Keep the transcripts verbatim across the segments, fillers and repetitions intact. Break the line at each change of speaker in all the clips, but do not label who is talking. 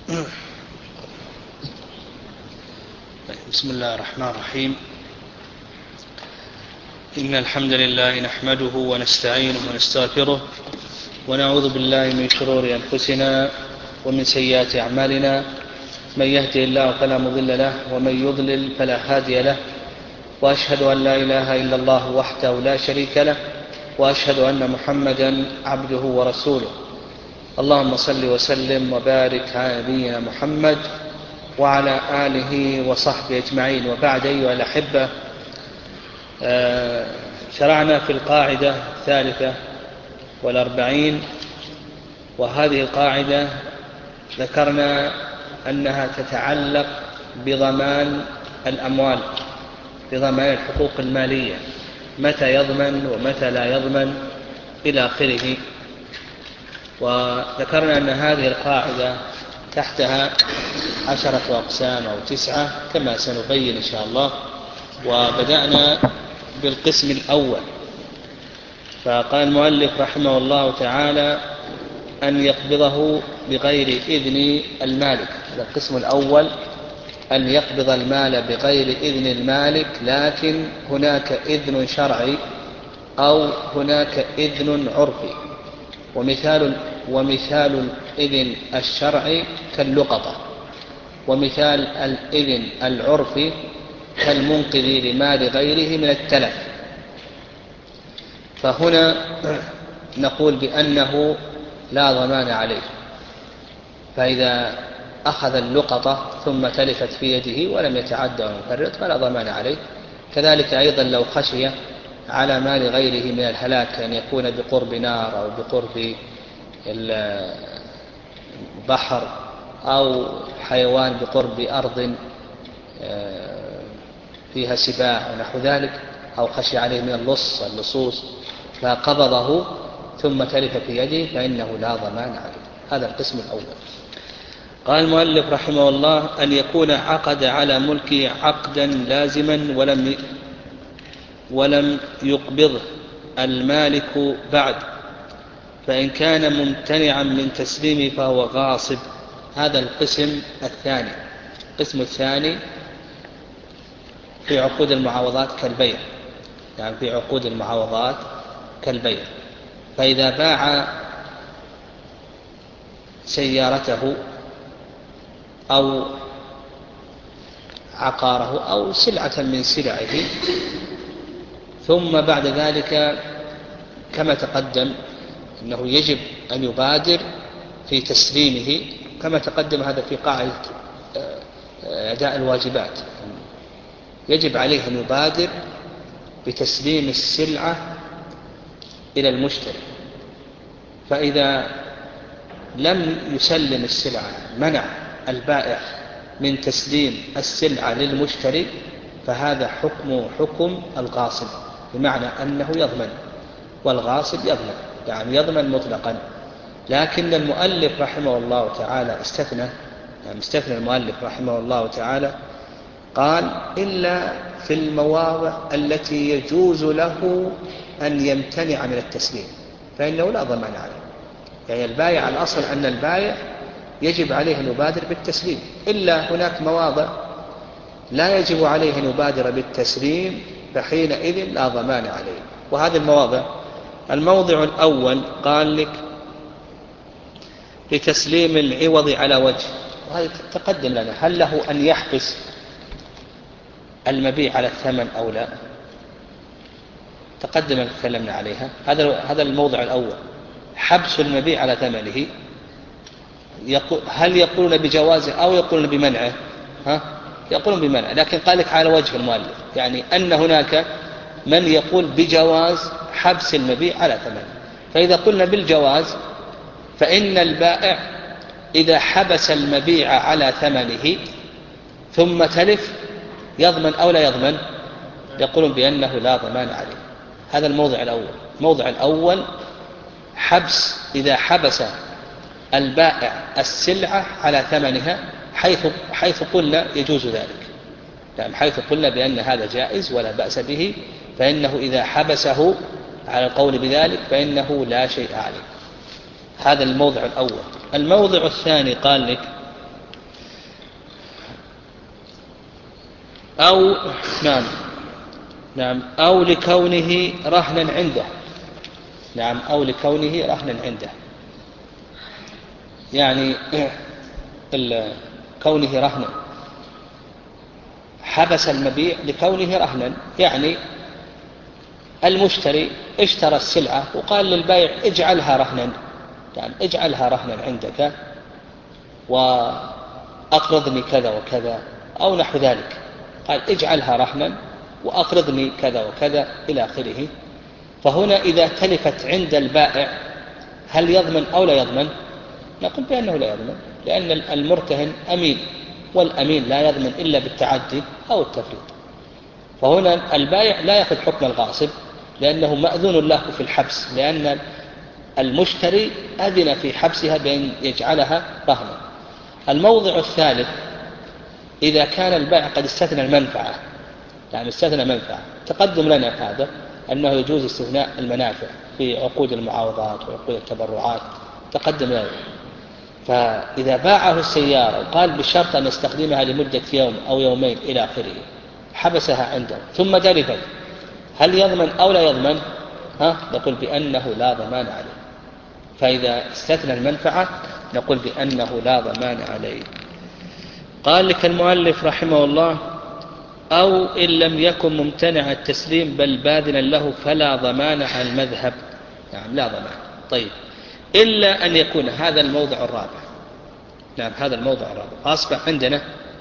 بسم الله الرحمن الرحيم. إن الحمد لله نحمده ونستعينه ونستغفره ونعوذ بالله من شرور أنفسنا ومن سيئات أعمالنا، من يهده الله فلا مضل له ومن يضلل فلا هادي له، وأشهد أن لا إله إلا الله وحده لا شريك له، وأشهد أن محمدا عبده ورسوله. اللهم صل وسلم وبارك على نبينا محمد وعلى آله وصحبه أجمعين، وبعد أيها الأحبة، شرعنا في القاعدة الثالثة والأربعين، وهذه القاعدة ذكرنا أنها تتعلق بضمان الأموال، بضمان الحقوق المالية، متى يضمن ومتى لا يضمن إلى آخره. وذكرنا أن هذه القاعدة تحتها عشرة أقسام أو تسعة كما سنبين إن شاء الله. وبدأنا بالقسم الأول، فقال المؤلف رحمه الله تعالى أن يقبضه بغير إذن المالك. هذا القسم الأول، أن يقبض المال بغير إذن المالك، لكن هناك إذن شرعي أو هناك إذن عرفي. ومثال, ومثال الإذن الشرعي كاللقطة، ومثال الإذن العرفي كالمنقذ لمال غيره من التلف. فهنا نقول بأنه لا ضمان عليه، فإذا أخذ اللقطة ثم تلفت في يده ولم يتعدى ويفرط فلا ضمان عليه. كذلك أيضا لو خشي على مال غيره من الهلاك، أن يكون بقرب نار أو بقرب البحر أو حيوان بقرب أرض فيها سباع ونحو ذلك، أو خشي عليه من اللص اللصوص فقبضه ثم تلف في يده، فإنه لا ضمان عليه. هذا القسم الأول. قال المؤلف رحمه الله أن يكون عقد على ملكه عقدا لازما ولم ولم يقبضه المالك بعد، فإن كان ممتنعا من تسليمه فهو غاصب. هذا القسم الثاني. القسم الثاني في عقود المعاوضات كالبيع، يعني في عقود المعاوضات كالبيع. فإذا باع سيارته أو عقاره أو سلعة من سلعه، ثم بعد ذلك كما تقدم أنه يجب أن يبادر في تسليمه، كما تقدم هذا في قاعدة أداء الواجبات، يجب عليه أن يبادر بتسليم السلعة إلى المشتري. فإذا لم يسلم السلعة، منع البائع من تسليم السلعة للمشتري، فهذا حكم حكم الغاصب، بمعنى أنه يضمن، والغاصب يضمن، يعني يضمن مطلقا. لكن المؤلف رحمه الله تعالى استثنى، يعني استثنى المؤلف رحمه الله تعالى، قال إلا في المواضع التي يجوز له أن يمتنع من التسليم، فإنه لا ضمان عليه. يعني البائع، الأصل أن البائع يجب عليه أن يبادر بالتسليم، إلا هناك مواضع لا يجب عليه أن يبادر بالتسليم، فحينئذ لا ضمان عليه. وهذه المواضع: الموضع الأول قال لك لتسليم العوض على وجه، وهذا تقدم لنا، هل له أن يحبس المبيع على الثمن أو لا؟ تقدم أن تكلمنا عليها. هذا هذا الموضع الأول، حبس المبيع على ثمنه. هل يقولون بجوازه أو يقولون بمنعه؟ ها؟ يقولون بمنعه، لكن قال لك على وجه المؤلف، يعني أن هناك من يقول بجواز حبس المبيع على ثمنه. فإذا قلنا بالجواز، فإن البائع إذا حبس المبيع على ثمنه ثم تلف يضمن أو لا يضمن؟ يقولون بأنه لا ضمان عليه. هذا الموضع الأول. الموضع الأول حبس، إذا حبس البائع السلعة على ثمنها، حيث, حيث قلنا يجوز ذلك، يعني حيث قلنا بأن هذا جائز ولا بأس به، فإنه إذا حبسه على القول بذلك فإنه لا شيء عليه. هذا الموضع الأول. الموضع الثاني قال لك أو نعم نعم أو لكونه رهنا عنده. نعم أو لكونه رهنا عنده، يعني كونه رهنا، حبس المبيع لكونه رهنا، يعني المشتري اشترى السلعة وقال للبائع اجعلها رهنا، يعني اجعلها رهنا عندك وأقرضني كذا وكذا أو نحو ذلك، قال اجعلها رهنا وأقرضني كذا وكذا إلى آخره. فهنا إذا تلفت عند البائع هل يضمن أو لا يضمن؟ نقول بأنه لا يضمن، لأن المرتهن أمين، والأمين لا يضمن إلا بالتعدي أو التفريط. فهنا البائع لا يأخذ حكم الغاصب لأنه مأذون له في الحبس، لأن المشتري أذن في حبسها بأن يجعلها رهنا. الموضع الثالث إذا كان البائع قد استثنى المنفعة، يعني استثنى منفعة، تقدم لنا هذا أنه يجوز استثناء المنافع في عقود المعاوضات وعقود التبرعات، تقدم لنا. فإذا باعه السيارة وقال بشرط أن يستخدمها لمدة يوم أو يومين إلى آخره، حبسها عنده ثم تلفت، هل يضمن أو لا يضمن؟ ها؟ نقول بأنه لا ضمان عليه. فإذا استثنى المنفعة نقول بأنه لا ضمان عليه. قال لك المؤلف رحمه الله: أو إن لم يكن ممتنع التسليم بل باذلا له فلا ضمان على المذهب. نعم لا ضمان. طيب، إلا أن يكون هذا الموضع الرابع. نعم هذا الموضع الرابع أصبح عندنا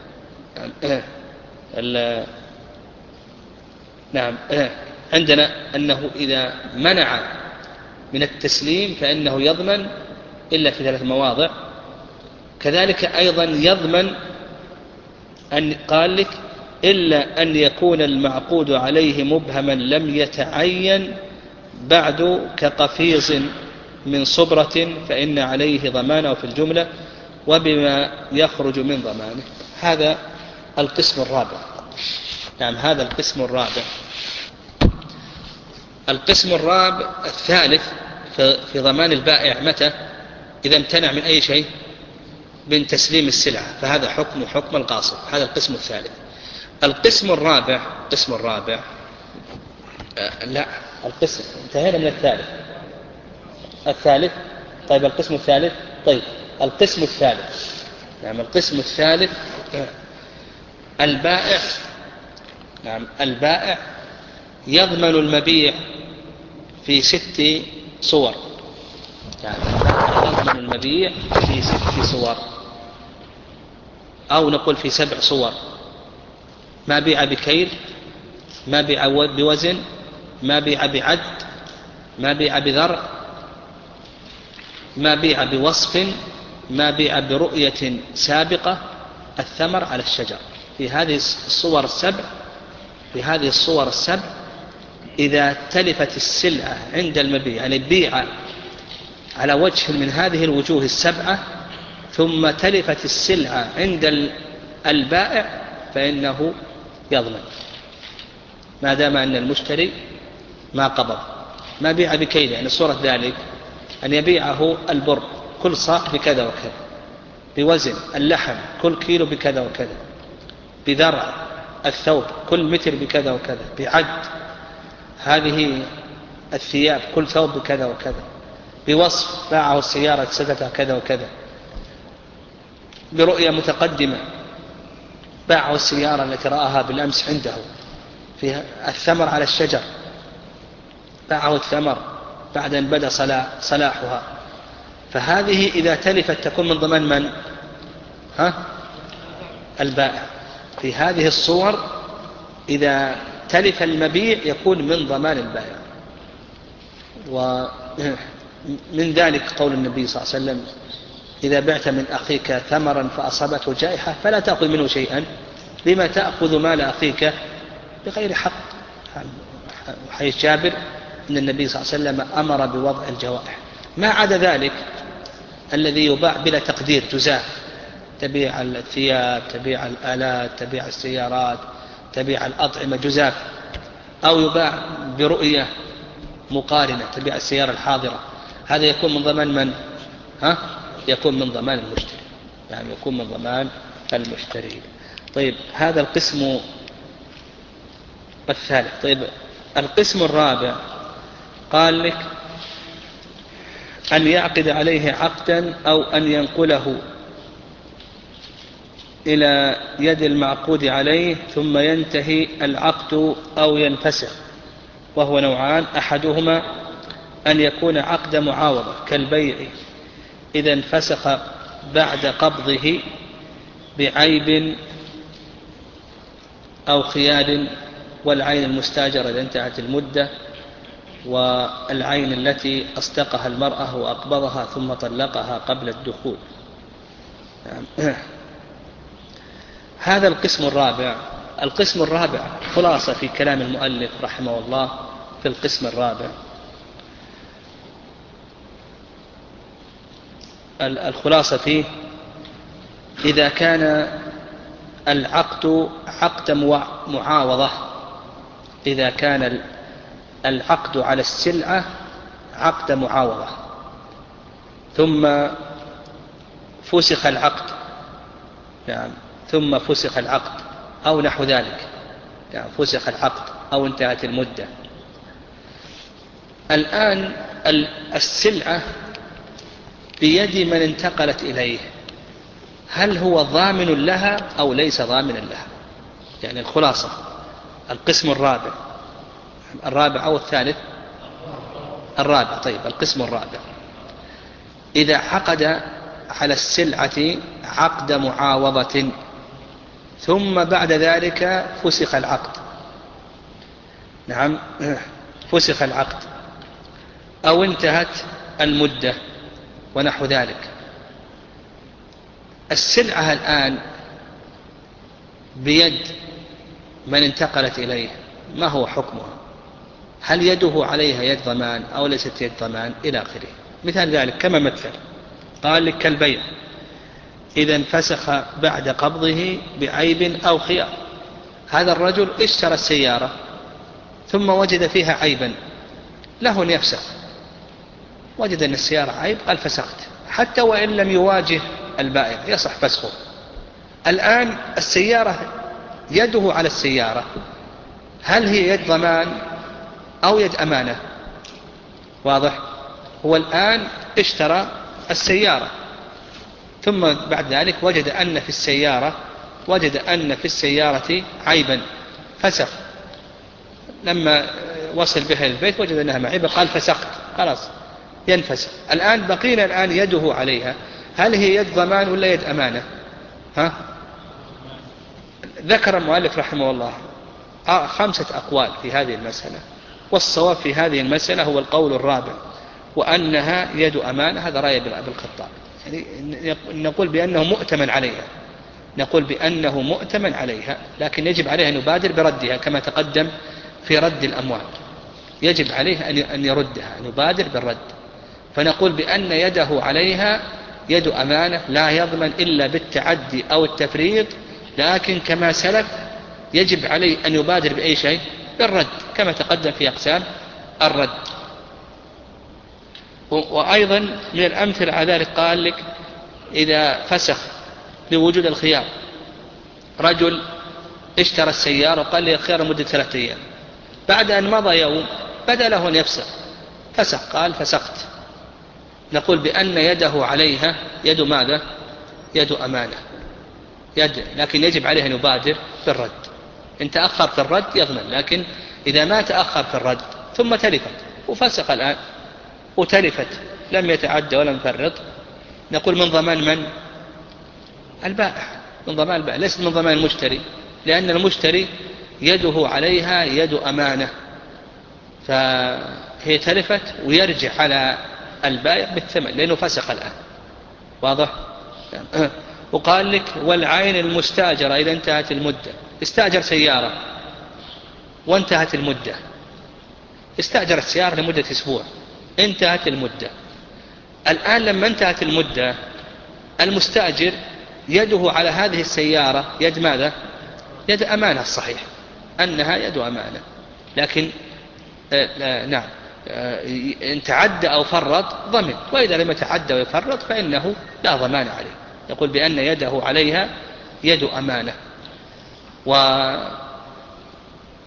نعم عندنا أنه إذا منع من التسليم فإنه يضمن إلا في ثلاث مواضع. كذلك أيضا يضمن أن قال لك إلا أن يكون المعقود عليه مبهما لم يتعين بعد كقفيز من صبرة فإن عليه ضمانه في الجملة وبما يخرج من ضمانه. هذا القسم الرابع. نعم هذا القسم الرابع. القسم الرابع الثالث في ضمان البائع متى؟ إذا امتنع من أي شيء من تسليم السلعة، فهذا حكم حكم الغاصب. هذا القسم الثالث. القسم الرابع القسم الرابع آه لا القسم انتهينا من الثالث. الثالث طيب القسم الثالث طيب القسم الثالث نعم القسم الثالث آه البائع نعم البائع يضمن المبيع في ست صور. يعني يضمن المبيع في ست صور أو نقول في سبع صور: ما بيع بكيل، ما بيع بوزن، ما بيع بعد، ما بيع بذرع، ما بيع بوصف، ما بيع برؤية سابقة، الثمر على الشجر. في هذه الصور السبع في هذه الصور السبع إذا تلفت السلعة عند المبيع، يعني بيع على وجه من هذه الوجوه السبعة ثم تلفت السلعة عند البائع فإنه يضمن ما دام أن المشتري ما قبض. ما بيع بكيل، يعني صورة ذلك أن يبيعه البر كل صاع بكذا وكذا، بوزن اللحم كل كيلو بكذا وكذا، بذرع الثوب كل متر بكذا وكذا، بعد هذه الثياب كل ثوب بكذا وكذا، بوصف باعه السيارة سدتها كذا وكذا، برؤية متقدمة باعه السيارة التي رآها بالأمس عنده، في الثمر على الشجر باعه الثمر بعد أن بدأ صلاحها. فهذه إذا تلفت تكون من ضمان من؟ ها؟ البائع. في هذه الصور إذا تلف المبيع يكون من ضمان البائع. ومن ذلك قول النبي صلى الله عليه وسلم: إذا بعت من أخيك ثمرا فأصابته جائحة فلا تأخذ منه شيئا، لما تأخذ مال أخيك بغير حق. حديث جابر أن النبي صلى الله عليه وسلم أمر بوضع الجوائح. ما عدا ذلك الذي يباع بلا تقدير جزاف، تبيع الثياب، تبيع الآلات، تبيع السيارات، تبيع الأطعمة جزاف، أو يباع برؤية مقارنة، تبيع السيارة الحاضرة، هذا يكون من ضمان من؟ ها؟ يكون من ضمان المشتري، يعني يكون من ضمان المشتري. طيب هذا القسم والثالث. طيب القسم الرابع قال لك أن يعقد عليه عقدا أو أن ينقله إلى يد المعقود عليه ثم ينتهي العقد أو ينفسخ، وهو نوعان: أحدهما أن يكون عقد معاوضة كالبيع إذا انفسخ بعد قبضه بعيب أو خيار، والعين المستاجرة إذا انتهت المدة، والعين التي أصدقها المرأة وأقبضها ثم طلقها قبل الدخول. هذا القسم الرابع. القسم الرابع خلاصة في كلام المؤلف رحمه الله في القسم الرابع. الخلاصة فيه: إذا كان العقد عقد معاوضة، إذا كان العقد على السلعة عقد معاوضة ثم فسخ العقد، يعني ثم فسخ العقد أو نحو ذلك، يعني فسخ العقد أو انتهت المدة. الآن السلعة بيد من انتقلت إليه، هل هو ضامن لها أو ليس ضامنا لها؟ يعني الخلاصة القسم الرابع. الرابع أو الثالث؟ الرابع. طيب القسم الرابع: إذا عقد على السلعة عقد معاوضة ثم بعد ذلك فسخ العقد، نعم فسخ العقد أو انتهت المدة ونحو ذلك، السلعة الآن بيد من انتقلت إليه، ما هو حكمها؟ هل يده عليها يد ضمان أو ليست يد ضمان إلى آخره. مثال ذلك كما مثل قال لك كالبيع إذا انفسخ بعد قبضه بعيب أو خيار. هذا الرجل اشترى السيارة ثم وجد فيها عيبا، له أن يفسخ، وجد أن السيارة عيب قال فسخت، حتى وإن لم يواجه البائع يصح فسخه. الآن السيارة يده على السيارة، هل هي يد ضمان أو يد أمانة؟ واضح؟ هو الآن اشترى السيارة ثم بعد ذلك وجد أن في السيارة وجد أن في السيارة عيبا فسخ، لما وصل بها البيت وجد أنها معيبة قال فسخت، خلاص ينفسخ. الآن بقينا الآن يده عليها، هل هي يد ضمان ولا يد أمانة؟ ها؟ ذكر المؤلف رحمه الله خمسة أقوال في هذه المسألة، والصواب في هذه المسألة هو القول الرابع، وأنها يد أمانة. هذا رأي أبي الخطاب، يعني نقول بأنه مؤتمن عليها، نقول بأنه مؤتمن عليها، لكن يجب عليه أن يبادر بردها كما تقدم في رد الأموال، يجب عليه أن يردها، أن يبادر بالرد. فنقول بأن يده عليها يد أمانة لا يضمن إلا بالتعدي أو التفريط، لكن كما سلف يجب عليه أن يبادر بأي شيء؟ بالرد، كما تقدم في أقسام الرد. وأيضا من الأمثلة على ذلك قال لك إذا فسخ لوجود الخيار، رجل اشترى السيارة وقال لي الخيار مدة ثلاثة أيام، بعد أن مضى يوم بدأ له أن يفسخ، فسخ قال فسخت، نقول بأن يده عليها يد ماذا؟ يد أمانة، يد، لكن يجب عليه أن يبادر بالرد. إن تأخر في الرد يضمن، لكن إذا ما تأخر في الرد ثم تلفت وفسخ الآن وتلفت لم يتعدى ولم يفرط، نقول من ضمان من؟ البائع، من ضمان البائع، ليس من ضمان المشتري، لأن المشتري يده عليها يد أمانة، فهي تلفت ويرجع على البائع بالثمن لأنه فسخ الآن. واضح؟ وقال لك والعين المستاجرة إذا انتهت المدة، استأجر سيارة وانتهت المدة، استأجر السيارة لمدة أسبوع، انتهت المدة. الآن لما انتهت المدة المستأجر يده على هذه السيارة يد ماذا؟ يد أمانة، الصحيح أنها يد أمانة، لكن آه نعم آه إن تعدى أو فرط ضمن، وإذا لم يتعدى ويفرط فإنه لا ضمان عليه، يقول بأن يده عليها يد أمانة. و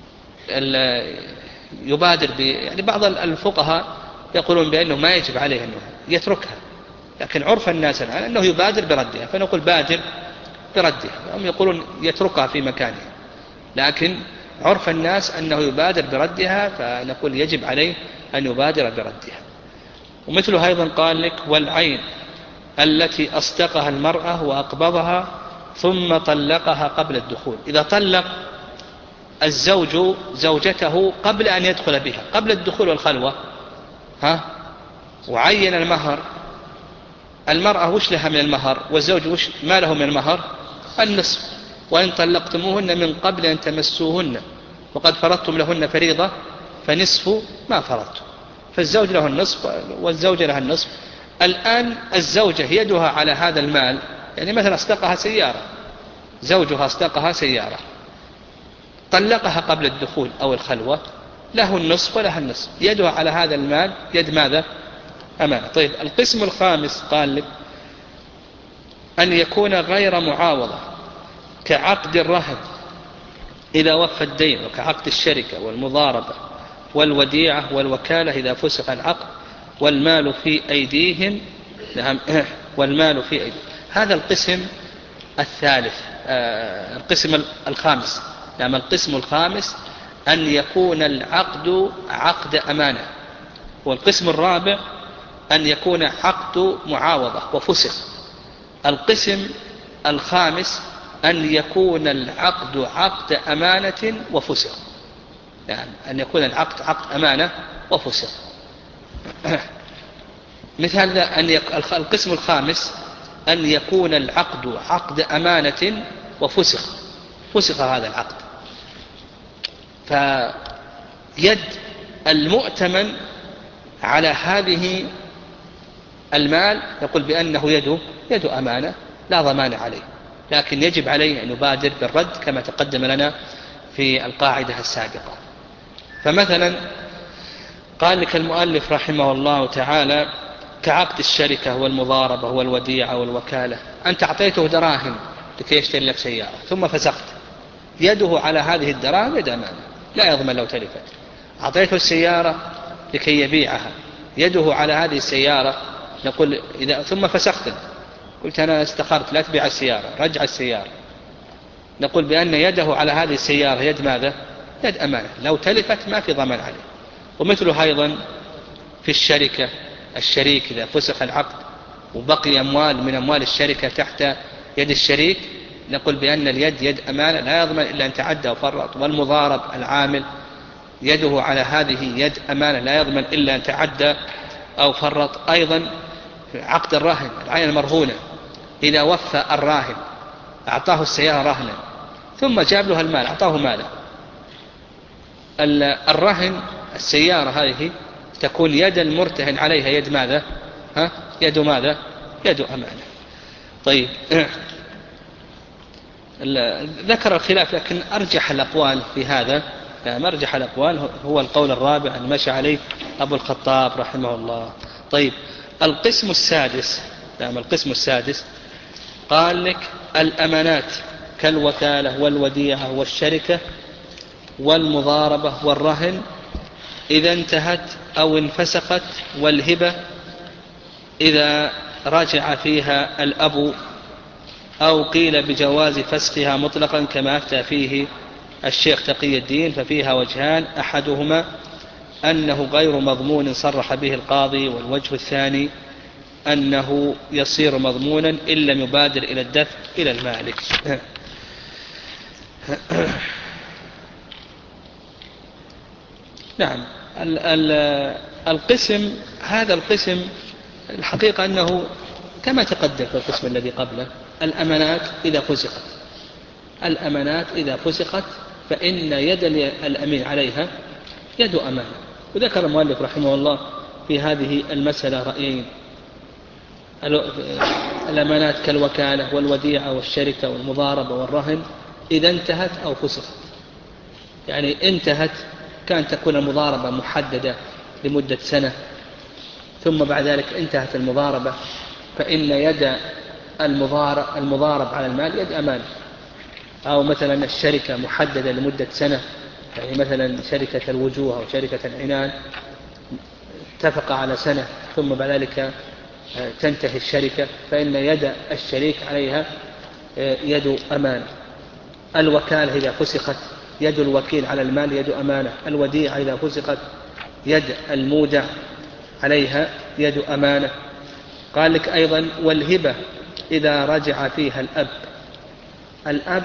يبادر ب يعني بعض الفقهاء يقولون بأنه ما يجب عليه أنه يتركها، لكن عرف الناس الآن أنه يبادر بردها، فنقول بادر بردها. هم يقولون يتركها في مكانها، لكن عرف الناس أنه يبادر بردها، فنقول يجب عليه أن يبادر بردها. ومثله أيضا قال لك: والعين التي أصدقها المرأة وأقبضها ثم طلقها قبل الدخول. إذا طلق الزوج زوجته قبل أن يدخل بها، قبل الدخول والخلوة، ها، وعين المهر، المرأة وش لها من المهر والزوج وش ما له من المهر؟ النصف. وإن طلقتموهن من قبل أن تمسوهن وقد فرضتم لهن فريضة فنصف ما فرضتم، فالزوج له النصف والزوجة لها النصف. الآن الزوجة يدها على هذا المال، يعني مثلا أصدقها سيارة، زوجها أصدقها سيارة، طلقها قبل الدخول أو الخلوة، له النصف ولها النصف، يدها على هذا المال يد ماذا؟ أمانة. طيب القسم الخامس قال لك: أن يكون غير معاوضة كعقد الرهن إذا وفى الدين، وكعقد الشركة والمضاربة والوديعة والوكالة إذا فسخ العقد، والمال في أيديهم. نعم، والمال في أيديهم. هذا القسم الثالث، آه القسم الخامس. نعم، القسم الخامس أن يكون العقد عقد أمانة. والقسم الرابع أن يكون عقد معاوضة وفسخ. القسم الخامس أن يكون العقد عقد أمانة وفسخ، يعني أن يكون العقد عقد أمانة وفسخ. مثال أن يك... القسم الخامس أن يكون العقد عقد أمانة وفسخ، فسخ هذا العقد، فيد المؤتمن على هذه المال نقول بأنه يده يد أمانة لا ضمان عليه، لكن يجب عليه أن يبادر بالرد كما تقدم لنا في القاعدة السابقة. فمثلا قال لك المؤلف رحمه الله تعالى: كعقد الشركة والمضاربة والوديعة والوكالة. أنت أعطيته دراهم لكي يشتري لك سيارة ثم فسخت، يده على هذه الدراهم يد أمانة لا يضمن لو تلفت. أعطيته السيارة لكي يبيعها، يده على هذه السيارة، نقول إذا ثم فسخت، قلت أنا استخرت لا تبيع السيارة، رجع السيارة، نقول بأن يده على هذه السيارة يد ماذا؟ يد أمانة، لو تلفت ما في ضمان عليه. ومثله أيضا في الشركة، الشريك إذا فسخ العقد وبقي أموال من أموال الشركة تحت يد الشريك، نقول بأن اليد يد أمانة لا يضمن إلا أن تعدى وفرط. والمضارب العامل يده على هذه يد أمانة لا يضمن إلا أن تعدى أو فرط. أيضا عقد الرهن، العين المرهونة، إذا وفى الراهن أعطاه السيارة رهنا ثم جاب له المال، أعطاه ماله، الرهن السيارة هذه تكون يد المرتهن عليها يد ماذا؟ ها؟ يد ماذا؟ يد أمانة. طيب ذكر الخلاف، لكن أرجح الأقوال في هذا، يعني أرجح الأقوال هو القول الرابع أن مشى عليه أبو الخطاب رحمه الله. طيب القسم السادس، نعم القسم السادس قال لك: الأمانات كالوكالة والوديعة والشركة والمضاربة والرهن إذا انتهت أو انفسخت، والهبة إذا رجع فيها الأب، أو قيل بجواز فسخها مطلقا كما أفتى فيه الشيخ تقي الدين، ففيها وجهان: أحدهما أنه غير مضمون صرح به القاضي، والوجه الثاني أنه يصير مضمونا إن لم يبادر إلى الدفع إلى المالك. نعم، ال ال القسم هذا القسم الحقيقة أنه كما تقدم في القسم الذي قبله، الأمانات إذا فسخت، الأمانات إذا فسخت فإن يد الأمين عليها يد أمانة. وذكر المؤلف رحمه الله في هذه المسألة رأيين: الأمانات كالوكالة والوديعة والشركة والمضاربة والرهن إذا انتهت أو فسخت. يعني انتهت كانت تكون المضاربة محددة لمدة سنة، ثم بعد ذلك انتهت المضاربة، فإن يد المضارب, المضارب على المال يد أمانة. أو مثلا الشركة محددة لمدة سنة، يعني مثلا شركة الوجوه أو شركة العنان اتفق على سنة ثم بعد ذلك تنتهي الشركة، فإن يد الشريك عليها يد أمانة. الوكالة إذا فسخت يد الوكيل على المال يد أمانة. الوديعة إذا فسخت يد المودع عليها يد أمانة. قال لك أيضا والهبة إذا رجع فيها الأب، الأب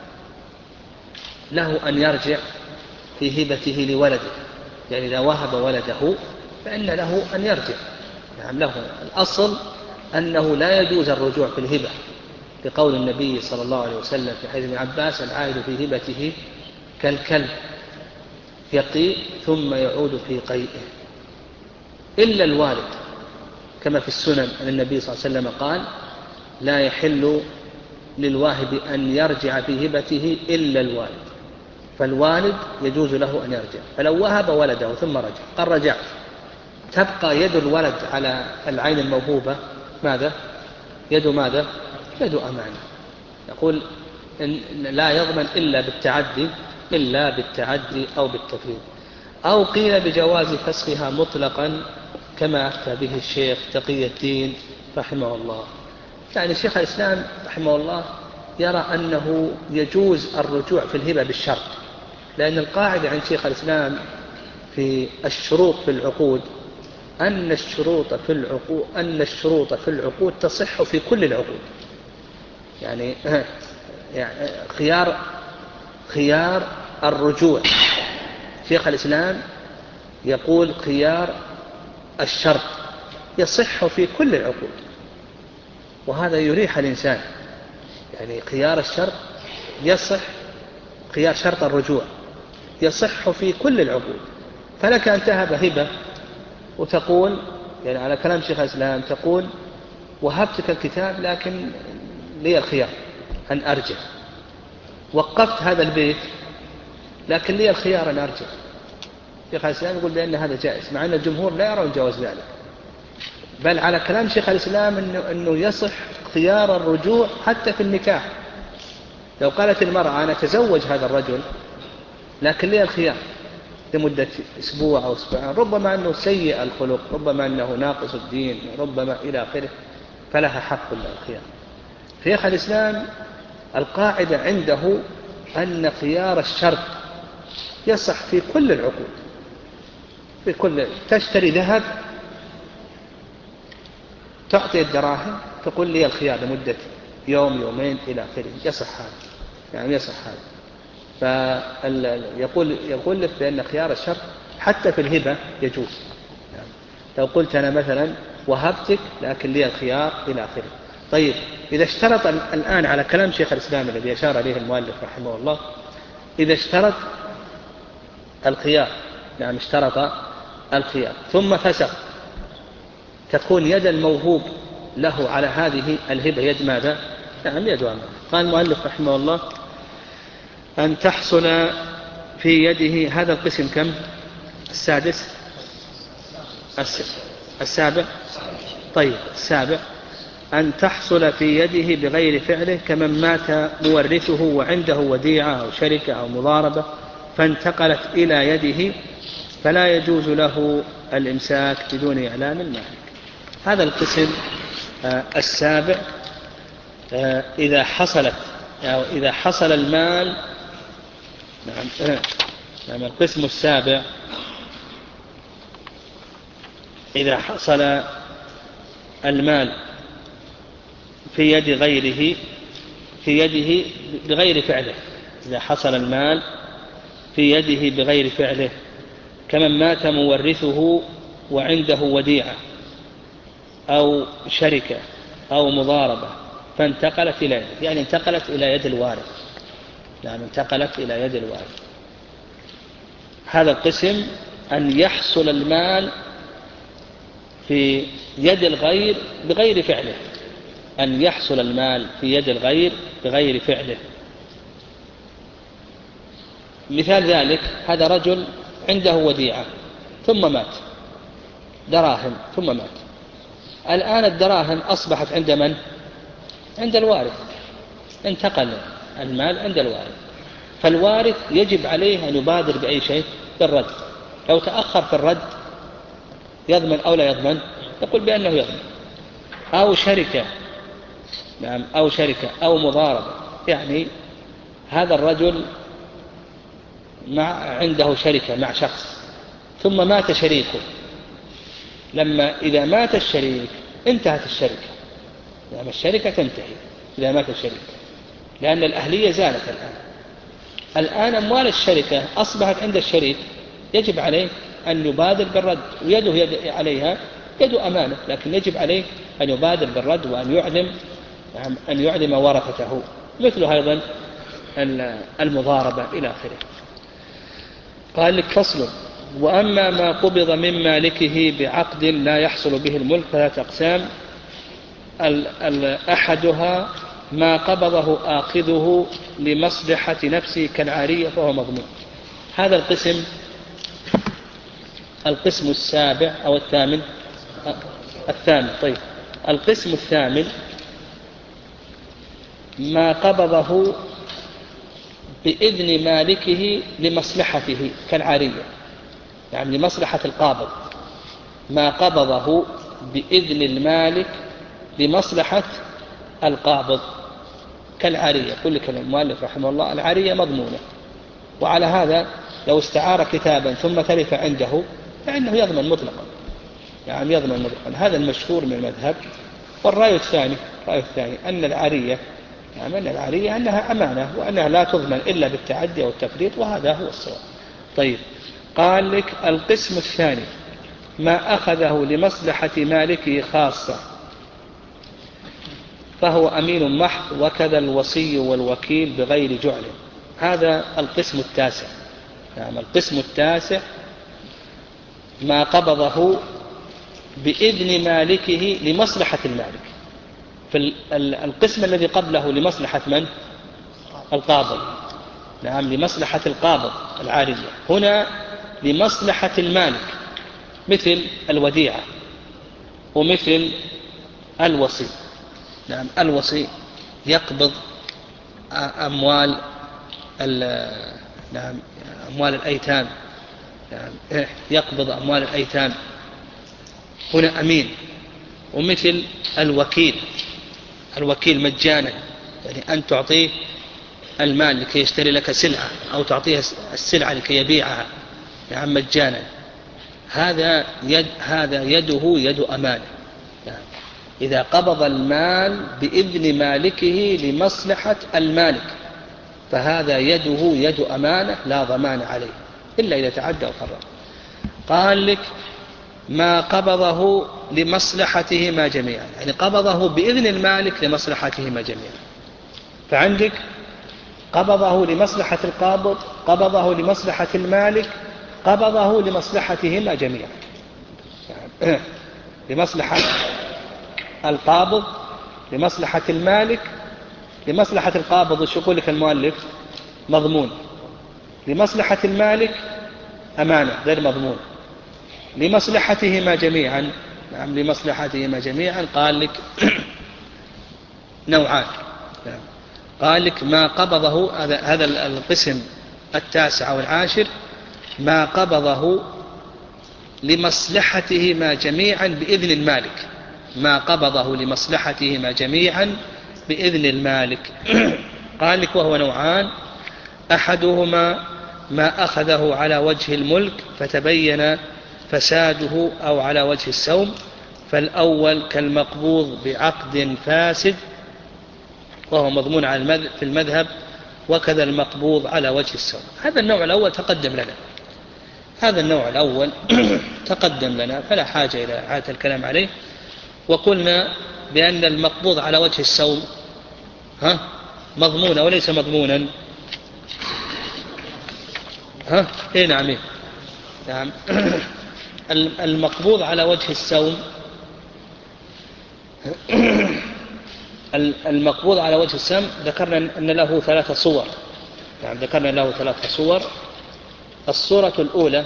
له أن يرجع في هبته لولده، يعني إذا وهب ولده فإن له أن يرجع، نعم له. الأصل أنه لا يجوز الرجوع في الهبة، لقول النبي صلى الله عليه وسلم في حديث ابن عباس العائد في هبته كالكلب يقيء ثم يعود في قيئه، إلا الوالد، كما في السنن أن النبي صلى الله عليه وسلم قال لا يحل للواهب أن يرجع في هبته إلا الوالد، فالوالد يجوز له أن يرجع. فلو وهب ولده ثم رجع قال رجعت، تبقى يد الولد على العين الموهوبة ماذا؟ يد ماذا؟ يد أمانة. يقول إن لا يضمن إلا بالتعدي، إلا بالتعدي أو بالتفريط. أو قيل بجواز فسخها مطلقا كما أفتى به الشيخ تقي الدين رحمه الله. يعني شيخ الإسلام رحمه الله يرى أنه يجوز الرجوع في الهبة بالشرط، لأن القاعدة عند شيخ الإسلام في الشروط في العقود أن الشروط في العقود أن الشروط في العقود تصح في كل العقود. يعني يعني خيار خيار الرجوع، شيخ الإسلام يقول خيار الشرط يصح في كل العقود، وهذا يريح الإنسان. يعني خيار الشرط يصح، خيار شرط الرجوع يصح في كل العقود. فلك أن تهب هبة وتقول، يعني على كلام شيخ الإسلام تقول وهبتك الكتاب لكن لي الخيار أن أرجع، وقفت هذا البيت لكن لي الخيار أن أرجع. شيخ الإسلام يقول بأن هذا جائز، مع أن الجمهور لا يرون جواز ذلك، بل على كلام شيخ الإسلام أنه, أنه يصح خيار الرجوع حتى في النكاح. لو قالت المرأة أنا أتزوج هذا الرجل لكن لي الخيار لمدة أسبوع أو أسبوعين، ربما أنه سيء الخلق، ربما أنه ناقص الدين، ربما إلى آخره، فلها حق الخيار. شيخ الإسلام القاعدة عنده أن خيار الشرط يصح في كل العقود، في كل تشتري ذهب تعطي الدراهم تقول لي الخيار لمدة يوم يومين إلى آخره، يصح هذا، يعني يصح هذا. فيقول يقول لك بأن خيار الشرط حتى في الهبة يجوز. يعني لو قلت أنا مثلا وهبتك لكن لي الخيار إلى آخره. طيب إذا اشترط الآن على كلام شيخ الإسلام الذي أشار إليه المؤلف رحمه الله، إذا اشترط الخيار، يعني اشترط الخيار ثم فسخ، تكون يد الموهوب له على هذه الهبة يد ماذا؟ نعم يد أمانة. قال المؤلف رحمه الله أن تحصل في يده، هذا القسم كم؟ السادس السابع. طيب السابع أن تحصل في يده بغير فعله كمن مات مورثه وعنده وديعة أو شركة أو مضاربة فانتقلت إلى يده، فلا يجوز له الإمساك بدون إعلام المالك. هذا القسم آه السابع آه إذا حصلت أو إذا حصل المال. نعم آه نعم القسم السابع إذا حصل المال في يد غيره في يده بغير فعله، إذا حصل المال في يده بغير فعله كمن مات مورثه وعنده وديعة أو شركة أو مضاربة فانتقلت إلى يده، يعني انتقلت إلى يد الوارث، يعني انتقلت إلى يد الوارث. هذا القسم أن يحصل المال في يد الغير بغير فعله، أن يحصل المال في يد الغير بغير فعله. مثال ذلك هذا رجل عنده وديعة ثم مات، دراهم ثم مات، الآن الدراهم أصبحت عند من؟ عند الوارث، انتقل المال عند الوارث. فالوارث يجب عليه أن يبادر بأي شيء بالرد. لو تأخر في الرد يضمن أو لا يضمن؟ يقول بأنه يضمن. أو شركة، نعم، أو شركة أو مضاربة، يعني هذا الرجل مع عنده شركة مع شخص ثم مات شريكه، لما إذا مات الشريك انتهت الشركة، يعني الشركة تنتهي إذا مات الشريك، لأن الأهلية زالت الآن. الآن أموال الشركة أصبحت عند الشريك، يجب عليه أن يبادر بالرد، ويده يد عليها يد أمانة، لكن يجب عليه أن يبادر بالرد وأن يعلم أن يعلم ورثته. مثله أيضا المضاربة إلى آخره. قال لك فصل: وأما ما قبض من مالكه بعقد لا يحصل به الملك ثلاثة أقسام. أحدها ما قبضه آخذه لمصلحة نفسه كالعارية فهو مضمون. هذا القسم القسم السابع أو الثامن الثامن طيب القسم الثامن ما قبضه بإذن مالكه لمصلحته كالعارية، يعني لمصلحة القابض، ما قبضه بإذن المالك لمصلحة القابض كالعارية. كل كلام المؤلف رحمه الله العارية مضمونة، وعلى هذا لو استعار كتابا ثم تلف عنده فإنه يضمن مطلقا، يعني يضمن مطلقا. هذا المشهور من المذهب. والرأي الثاني الرأي الثاني أن العارية يعني أن العارية أنها أمانة وأنها لا تضمن إلا بالتعدي والتفريط، وهذا هو الصواب. طيب، قال لك القسم الثاني ما أخذه لمصلحة مالكه خاصة فهو أمين محض، وكذا الوصي والوكيل بغير جعل. هذا القسم التاسع. يعني القسم التاسع ما قبضه بإذن مالكه لمصلحة المالك. فالقسم الذي قبله لمصلحة من؟ القابض. نعم، لمصلحة القابض العارية. هنا لمصلحة المالك، مثل الوديعة ومثل الوصي. نعم، الوصي يقبض أموال نعم أموال الأيتام، نعم يقبض أموال الأيتام، هنا أمين. ومثل الوكيل، الوكيل مجانا، يعني أن تعطيه المال لكي يشتري لك سلعة أو تعطيه السلعة لكي يبيعها، نعم مجانا. هذا يد هذا يده يد أمانة. نعم. إذا قبض المال بإذن مالكه لمصلحة المالك فهذا يده يد أمانة لا ضمان عليه إلا إذا تعدى وفرط. قال لك ما قبضه لمصلحتهما جميعا، يعني قبضه بإذن المالك لمصلحتهما جميعا. فعندك قبضه لمصلحة القابض، قبضه لمصلحة المالك، قبضه لمصلحتهما جميعا. يعني لمصلحة القابض، لمصلحة المالك، لمصلحة القابض وش يقول لك المؤلف؟ مضمون. لمصلحة المالك أمانة غير مضمون. لمصلحتهما جميعا، نعم لمصلحتهما جميعا قال لك نوعان. نعم. قال لك ما قبضه، هذا القسم التاسع والعاشر، ما قبضه لمصلحتهما جميعا بإذن المالك، ما قبضه لمصلحتهما جميعا بإذن المالك. قال لك وهو نوعان: أحدهما ما أخذه على وجه الملك فتبين فساده أو على وجه السوم، فالأول كالمقبوض بعقد فاسد وهو مضمون على في المذهب، وكذا المقبوض على وجه السوم. هذا النوع الأول تقدم لنا، هذا النوع الأول تقدم لنا فلا حاجة إلى إعادة الكلام عليه. وقلنا بأن المقبوض على وجه السوم ها مضمون وليس مضمونا. ها إيه نعم إيه؟ نعم. المقبوض على وجه السوم، المقبوض على وجه السوم ذكرنا أن له ثلاثة صور. نعم ذكرنا له ثلاثة صور. الصورة الأولى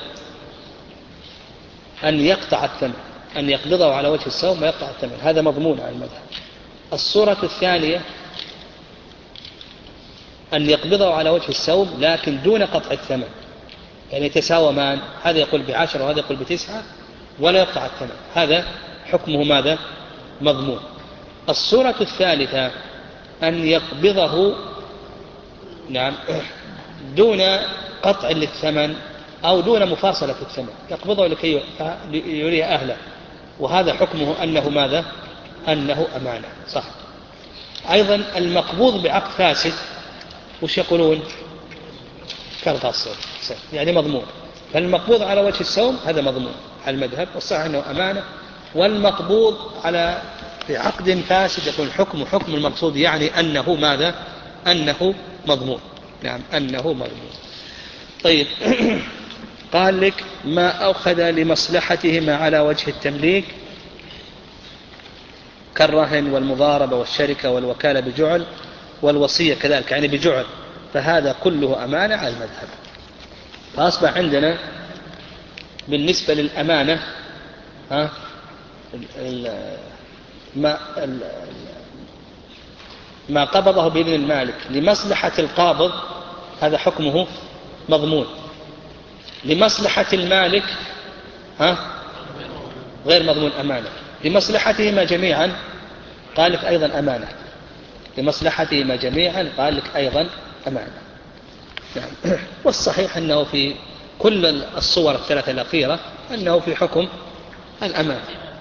أن يقطع الثمن، أن يقبضه على وجه السوم ويقطع الثمن، هذا مضمون على المذهب. الصورة الثانية أن يقبضه على وجه السوم لكن دون قطع الثمن، يعني يتساومان، هذا يقول بعشرة وهذا يقول بتسعة ولا يقطع الثمن، هذا حكمه ماذا؟ مضمون. الصورة الثالثة أن يقبضه نعم دون قطع للثمن أو دون مفاصلة في الثمن، يقبضه لكي يريه أهله، وهذا حكمه أنه ماذا؟ أنه أمانة. صح. أيضا المقبوض بعقد فاسد وش يقولون؟ كالغاصب، يعني مضمون. فالمقبوض على وجه السوم هذا مضمون على المذهب، والصحيح أنه أمانة. والمقبوض على بعقد فاسد يكون حكم حكم المقصود، يعني أنه ماذا؟ أنه مضمون. نعم أنه مضمون. طيب قال لك ما أخذ لمصلحتهما على وجه التمليك كالرهن والمضاربة والشركة والوكالة بجعل والوصية كذلك، يعني بجعل، فهذا كله أمانة على المذهب. فأصبح عندنا بالنسبة للأمانة ها ما ما قبضه بإذن المالك لمصلحة القابض هذا حكمه مضمون، لمصلحة المالك ها غير مضمون أمانة، لمصلحتهما جميعا قال لك أيضا أمانة، لمصلحتهما جميعا قال لك أيضا أمانة. يعني والصحيح أنه في كل الصور الثلاثة الأخيرة أنه في حكم الأمانة.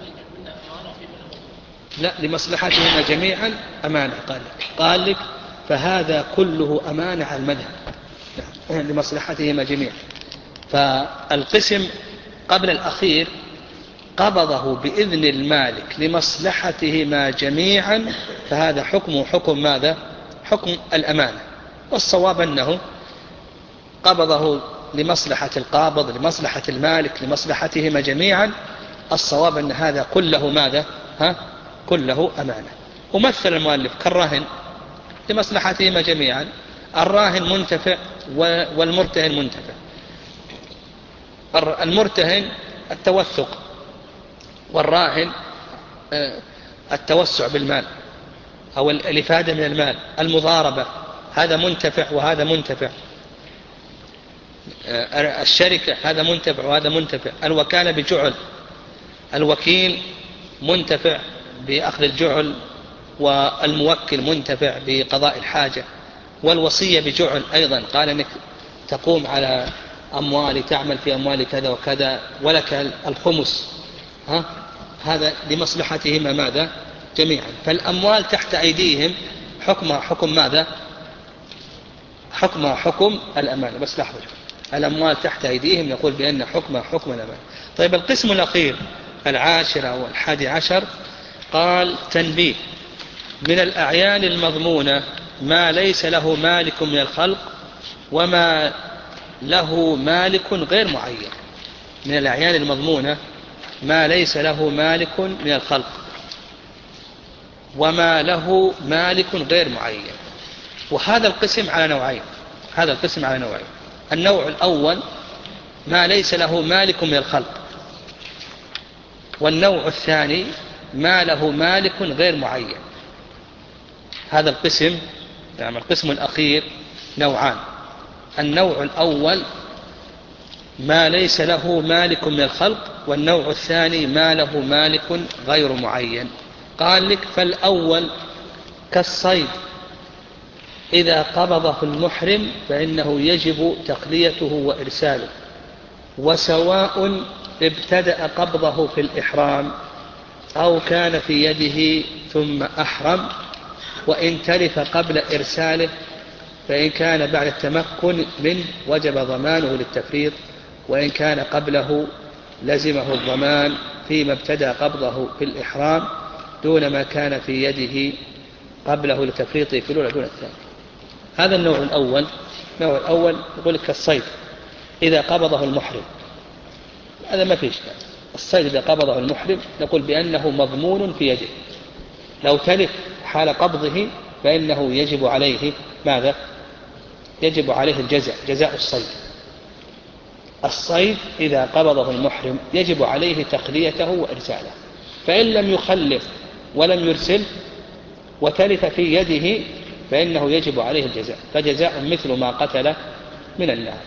لا، لمصلحتهما جميعا أمانة قال لك قال لك فهذا كله أمانة على المذهب. لمصلحتهما جميعا. فالقسم قبل الأخير قبضه بإذن المالك لمصلحتهما جميعا، فهذا حكمه حكم ماذا؟ حكم الأمانة. والصواب أنه قبضه لمصلحة القابض لمصلحة المالك لمصلحتهما جميعا، الصواب أن هذا كله ماذا؟ ها؟ كله أمانة. ومثل المؤلف كالراهن لمصلحتهما جميعا، الراهن منتفع والمرتهن منتفع. المرتهن التوثق، والراهن التوسع بالمال أو الإفادة من المال. المضاربة هذا منتفع وهذا منتفع. الشركة هذا منتفع وهذا منتفع. الوكالة بجعل، الوكيل منتفع بأخذ الجعل والموكل منتفع بقضاء الحاجة. والوصية بجعل أيضا، قال أنك تقوم على أموالي تعمل في أموالي كذا وكذا ولك الخمس، ها؟ هذا لمصلحتهما ماذا؟ جميعا. فالأموال تحت أيديهم حكمها حكم ماذا؟ حكمها حكم الأمانة. بس لحظة، الأموال تحت أيديهم يقول بأن حكمها حكم الأمانة. طيب القسم الأخير العاشر أو الحادي عشر قال تنبيه: من الأعيان المضمونة ما ليس له مالك من الخلق وما له مالك غير معين. من الأعيان المضمونة ما ليس له مالك من الخلق وما له مالك غير معين. وهذا القسم على نوعين هذا القسم على نوعين النوع الأول ما ليس له مالك من الخلق، والنوع الثاني ما له مالك غير معين. هذا القسم يعني القسم الأخير نوعان: النوع الأول ما ليس له مالك من الخلق، والنوع الثاني ما له مالك غير معين. قال لك فالأول كالصيد إذا قبضه المحرم فإنه يجب تقليته وإرساله، وسواء ابتدأ قبضه في الإحرام أو كان في يده ثم أحرم، وإن تلف قبل إرساله فإن كان بعد التمكن منه وجب ضمانه للتفريط، وإن كان قبله لزمه الضمان فيما ابتدأ قبضه في الإحرام دون ما كان في يده قبله لتفريطه في الأولى دون الثاني. هذا النوع الأول. النوع الأول يقول لك الصيد إذا قبضه المحرم، هذا ما فيش. الصيد إذا قبضه المحرم نقول بأنه مضمون في يده، لو تلف حال قبضه فإنه يجب عليه ماذا؟ يجب عليه الجزاء، جزاء الصيد. الصيد إذا قبضه المحرم يجب عليه تقليته وإرساله، فإن لم يخلف ولم يرسل وتلف في يده فإنه يجب عليه الجزاء، فجزاء مثل ما قتل من النعم.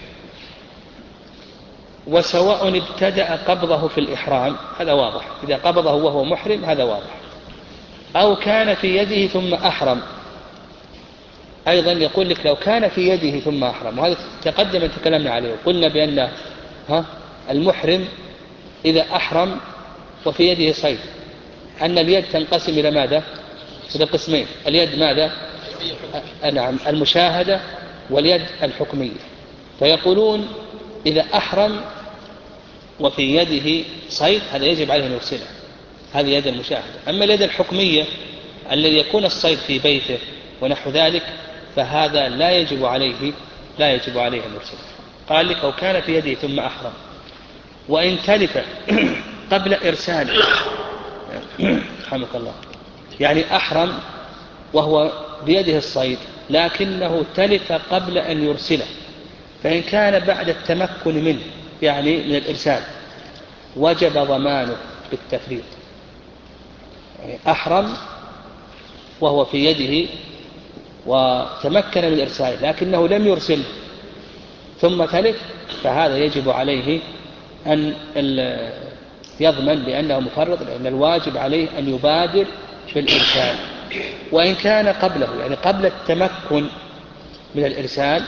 وسواء ابتدأ قبضه في الإحرام، هذا واضح، إذا قبضه وهو محرم هذا واضح، أو كان في يده ثم أحرم. أيضا يقول لك لو كان في يده ثم أحرم، وهذا تقدم أن تكلمنا عليه وقلنا بأن ها المحرم إذا أحرم وفي يده صيد أن اليد تنقسم إلى ماذا؟ إلى قسمين، اليد ماذا؟ نعم المشاهدة واليد الحكمية. فيقولون إذا أحرم وفي يده صيد هذا يجب عليه أن يرسله، هذه يد المشاهدة. أما اليد الحكمية الذي يكون الصيد في بيته ونحو ذلك فهذا لا يجب عليه لا يجب عليه أن يرسله. قال لك أو كان في يده ثم أحرم وإن تلف قبل إرساله رحمك الله، يعني أحرم وهو بيده الصيد لكنه تلف قبل أن يرسله، فإن كان بعد التمكن منه يعني من الإرسال وجب ضمانه بالتفريط. يعني أحرم وهو في يده وتمكن من الإرسال لكنه لم يرسل ثم تلف، فهذا يجب عليه أن يضمن بأنه مفرط، لأن الواجب عليه أن يبادر في الإرسال. وإن كان قبله يعني قبل التمكن من الإرسال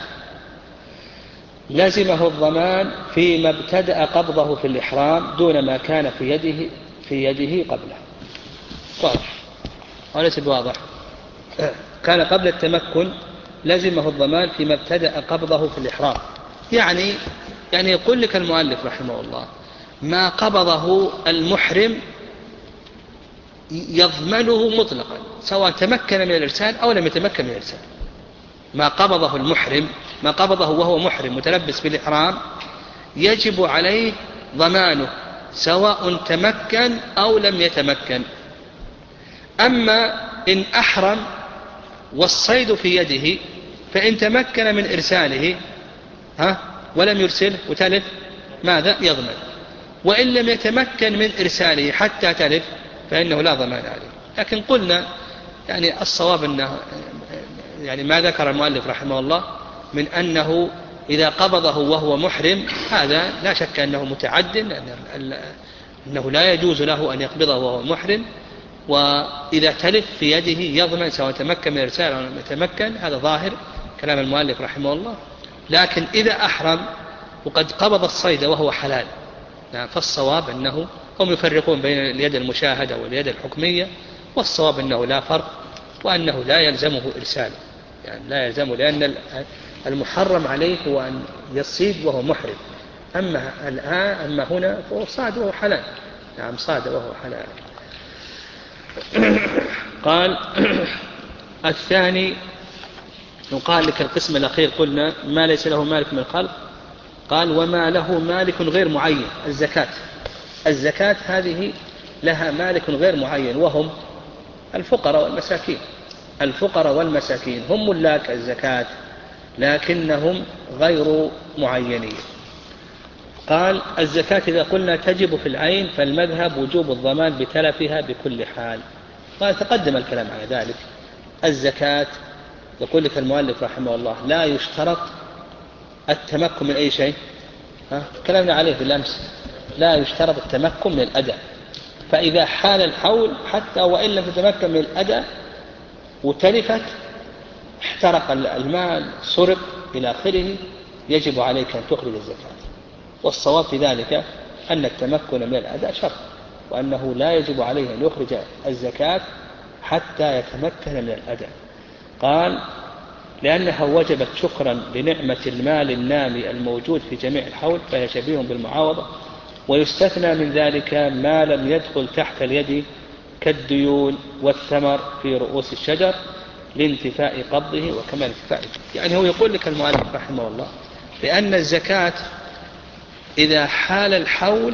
لزمه الضمان فيما ابتدأ قبضه في الإحرام دون ما كان في يده في يده قبله. واضح وليس بواضح؟ كان قبل التمكن لزمه الضمان فيما ابتدأ قبضه في الإحرام، يعني يعني يقول لك المؤلف رحمه الله ما قبضه المحرم يضمنه مطلقا سواء تمكن من الإرسال أو لم يتمكن من الإرسال. ما قبضه المحرم ما قبضه وهو محرم متلبس بالإحرام يجب عليه ضمانه سواء تمكن أو لم يتمكن. أما إن أحرم والصيد في يده فإن تمكن من إرساله ها ولم يرسله وتلف ماذا يضمن، وإن لم يتمكن من إرساله حتى تلف فإنه لا ضمان عليه. لكن قلنا يعني الصواب أنه يعني ما ذكر المؤلف رحمه الله من أنه إذا قبضه وهو محرم هذا لا شك أنه متعد، أنه لا يجوز له أن يقبضه وهو محرم، وإذا تلف في يده يضمن سواء تمكن من الإرسال أو لم يتمكن، هذا ظاهر كلام المؤلف رحمه الله. لكن إذا أحرم وقد قبض الصيد وهو حلال فالصواب أنه هم يفرقون بين اليد المشاهدة واليد الحكمية، والصواب أنه لا فرق وأنه لا يلزمه إرسال، يعني لا يلزمه، لأن المحرم عليه هو أن يصيد وهو محرم. أما الآن أما هنا فهو صاد وهو حلال، نعم صاد وهو حلال. قال الثاني وقال لك القسم الأخير قلنا ما ليس له مالك من الخلق، قال وما له مالك غير معين. الزكاة الزكاة هذه لها مالك غير معين وهم الفقراء والمساكين. الفقراء والمساكين هم ملاك الزكاة لكنهم غير معينين. قال الزكاة إذا قلنا تجب في العين فالمذهب وجوب الضمان بتلفها بكل حال. قال تقدم الكلام على ذلك. الزكاة يقول لك المؤلف رحمه الله لا يشترط التمكن من أي شيء، ها؟ كلامنا عليه بالأمس لا يشترط التمكن من الأداء، فإذا حال الحول حتى وإن لم تتمكن من الأداء وتلفت احترق المال سرق إلى آخره يجب عليك أن تخرج الزكاة. والصواب في ذلك أن التمكن من الأداء شرط، وأنه لا يجب عليه أن يخرج الزكاة حتى يتمكن من الأداء. قال لأنها وجبت شكرا لنعمة المال النامي الموجود في جميع الحول فهي شبيه بالمعاوضة، ويستثنى من ذلك ما لم يدخل تحت اليد كالديون والثمر في رؤوس الشجر لانتفاء قبضه وكمال انتفائه. يعني هو يقول لك المؤلف رحمه الله لأن الزكاة إذا حال الحول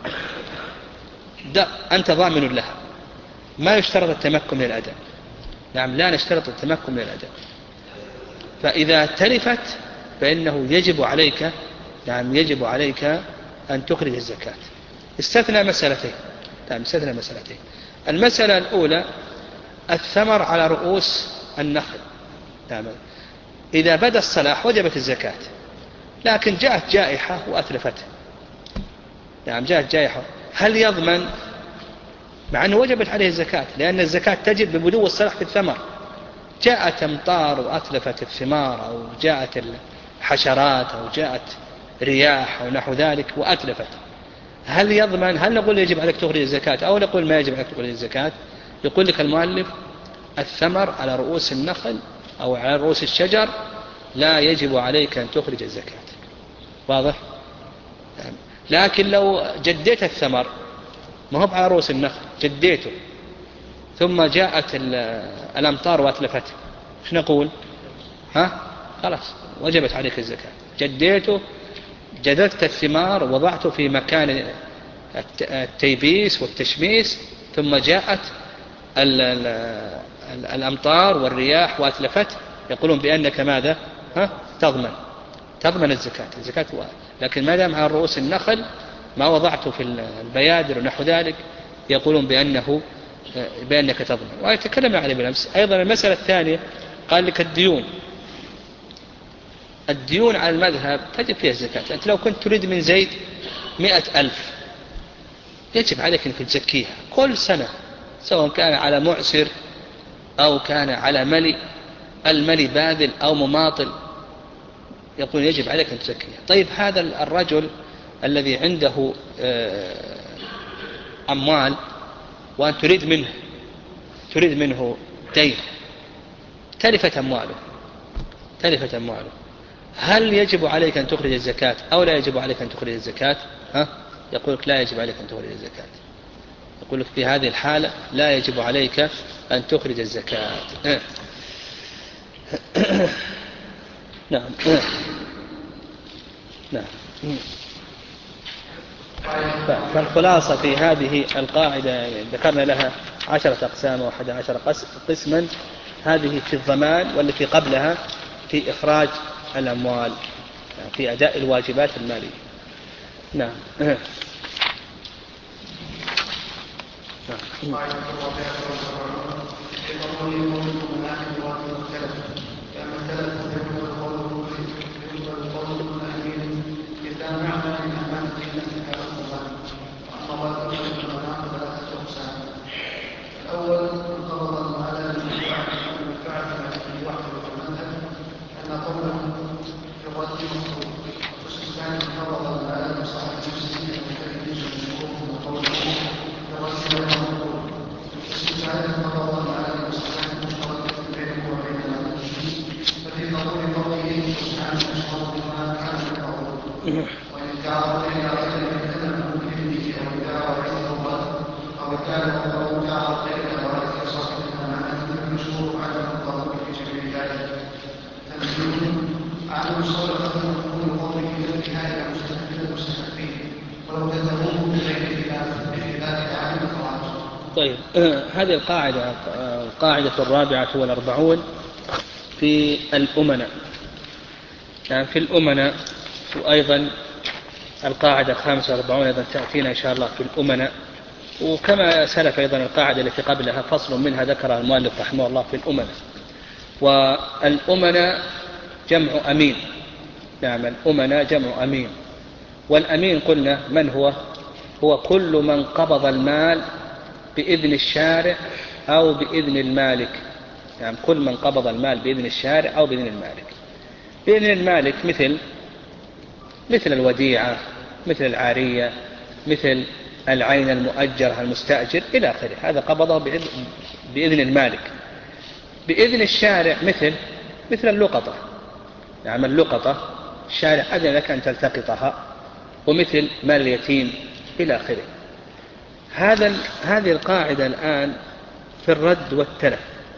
أنت ضامن لها، ما يشترط التمكن من الأداء. نعم لا نشترط التمكن من الأداء، فإذا تلفت فإنه يجب عليك نعم يجب عليك أن تخرج الزكاة. استثنى مسألتين نعم استثنى مسألتين. المسألة الأولى الثمر على رؤوس النخل نعم. إذا بدا الصلاح وجبت الزكاة، لكن جاءت جائحة وأتلفته. نعم جاءت جائحة، هل يضمن؟ مع أنه وجبت عليه الزكاة، لأن الزكاة تجب ببدو الصلاح في الثمر. جاءت أمطار وأتلفت الثمار، أو جاءت الحشرات، أو جاءت رياح أو نحو ذلك وأتلفت، هل يضمن؟ هل نقول يجب عليك تخرج الزكاة أو نقول ما يجب عليك تخرج الزكاة؟ يقول لك المؤلف الثمر على رؤوس النخل أو على رؤوس الشجر لا يجب عليك أن تخرج الزكاة. واضح؟ لكن لو جديت الثمر، ما هو على رؤوس النخل، جديته ثم جاءت الأمطار وأتلفته، ايش نقول؟ ها؟ خلاص وجبت عليك الزكاة. جديته، جددت الثمار ووضعته في مكان التيبيس والتشميس، ثم جاءت الأمطار والرياح وأتلفته، يقولون بأنك ماذا؟ ها؟ تضمن تضمن الزكاة الزكاة لكن ما دام على رؤوس النخل ما وضعته في البيادر ونحو ذلك، يقولون بأنه بأنك تضمن. ويتكلم عليه بالأمس. أيضا المسألة الثانية قال لك الديون. الديون على المذهب تجب فيها الزكاة. أنت لو كنت تريد من زيد مئة ألف يجب عليك أنك تزكيها كل سنة، سواء كان على معسر أو كان على ملي، الملي باذل أو مماطل، يقول يجب عليك أن تزكيها. طيب هذا الرجل الذي عنده أموال وأن تريد منه تريد منه دين، تلفت أمواله تلفت أمواله هل يجب عليك أن تخرج الزكاة أو لا يجب عليك أن تخرج الزكاة؟ ها؟ يقول لك لا يجب عليك أن تخرج الزكاة. يقول لك في هذه الحالة لا يجب عليك أن تخرج الزكاة. نعم نعم. فالخلاصة في هذه القاعدة ذكرنا لها عشرة أقسام وأحد عشر قسما، هذه في الضمان والتي قبلها في إخراج الأموال في أداء الواجبات المالية. نعم. نعم. طيب هذه القاعدة القاعدة الرابعة والأربعون في الأمناء. يعني في الأمناء، وأيضا القاعدة الخامسة والأربعون أيضا تأتينا إن شاء الله في الأمناء. وكما سلف أيضا القاعدة التي قبلها فصل منها ذكرها المؤلف رحمه الله في الأمناء. والأمناء جمع أمين. نعم الأمناء جمع أمين. والأمين قلنا من هو؟ هو كل من قبض المال بإذن الشارع أو بإذن المالك. يعني كل من قبض المال بإذن الشارع أو بإذن المالك. بإذن المالك مثل مثل الوديعة، مثل العارية، مثل العين المؤجرة المستأجر إلى آخره، هذا قبضه بإذن, بإذن المالك. بإذن الشارع مثل مثل اللقطة. يعني اللقطة الشارع أذن لك أن تلتقطها، ومثل مال اليتيم إلى آخره. هذا هذه القاعدة الآن في الرد والتلف.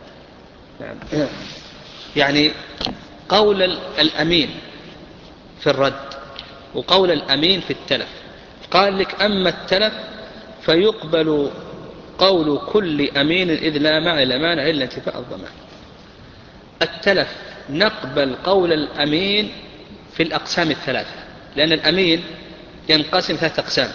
يعني قول الأمين في الرد وقول الأمين في التلف. قال لك أما التلف فيقبل قول كل أمين إذ لا معنى الأمانة إلا انتفاء الضمان. التلف نقبل قول الأمين في الأقسام الثلاثة، لأن الأمين ينقسم ثلاثة أقسام.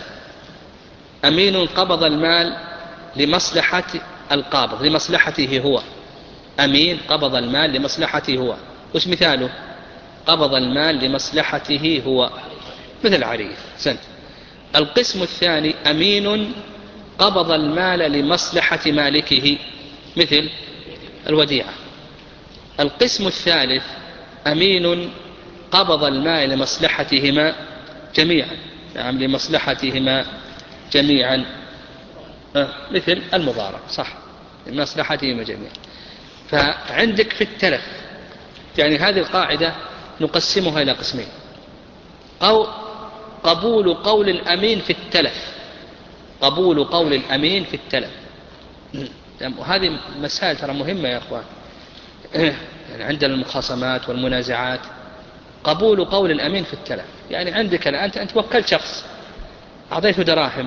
أمين قبض المال لمصلحة القابض، لمصلحته هو، أمين قبض المال لمصلحته هو. وش مثاله؟ قبض المال لمصلحته هو، مثل عريف. سنت. القسم الثاني أمين قبض المال لمصلحة مالكه، مثل الوديعة. القسم الثالث أمين قبض المال لمصلحتهما جميعا، نعم لمصلحتهما جميعا، آه. مثل المضارب، صح، لمصلحتهما جميعا. فعندك في التلف، يعني هذه القاعدة نقسمها إلى قسمين: أو قبول قول الأمين في التلف، قبول قول الأمين في التلف. وهذه مسائل ترى مهمة يا أخوان، يعني عندنا المخاصمات والمنازعات. قبول قول الأمين في التلف، يعني عندك الآن أنت وكلت شخص، أعطيته دراهم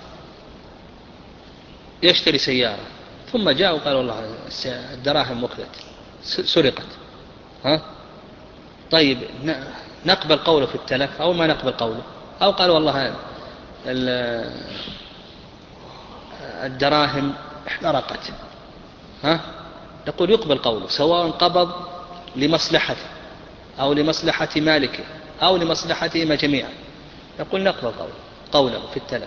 يشتري سيارة، ثم جاء وقال والله الدراهم وكلت سرقت، ها؟ طيب نقبل قوله في التلف أو ما نقبل قوله؟ أو قال والله الدراهم احترقت، ها؟ نقول يقبل قوله، سواء قبض لمصلحته أو لمصلحة مالكه أو لمصلحتهما جميعا، نقول نقبل قوله, قوله في التلف.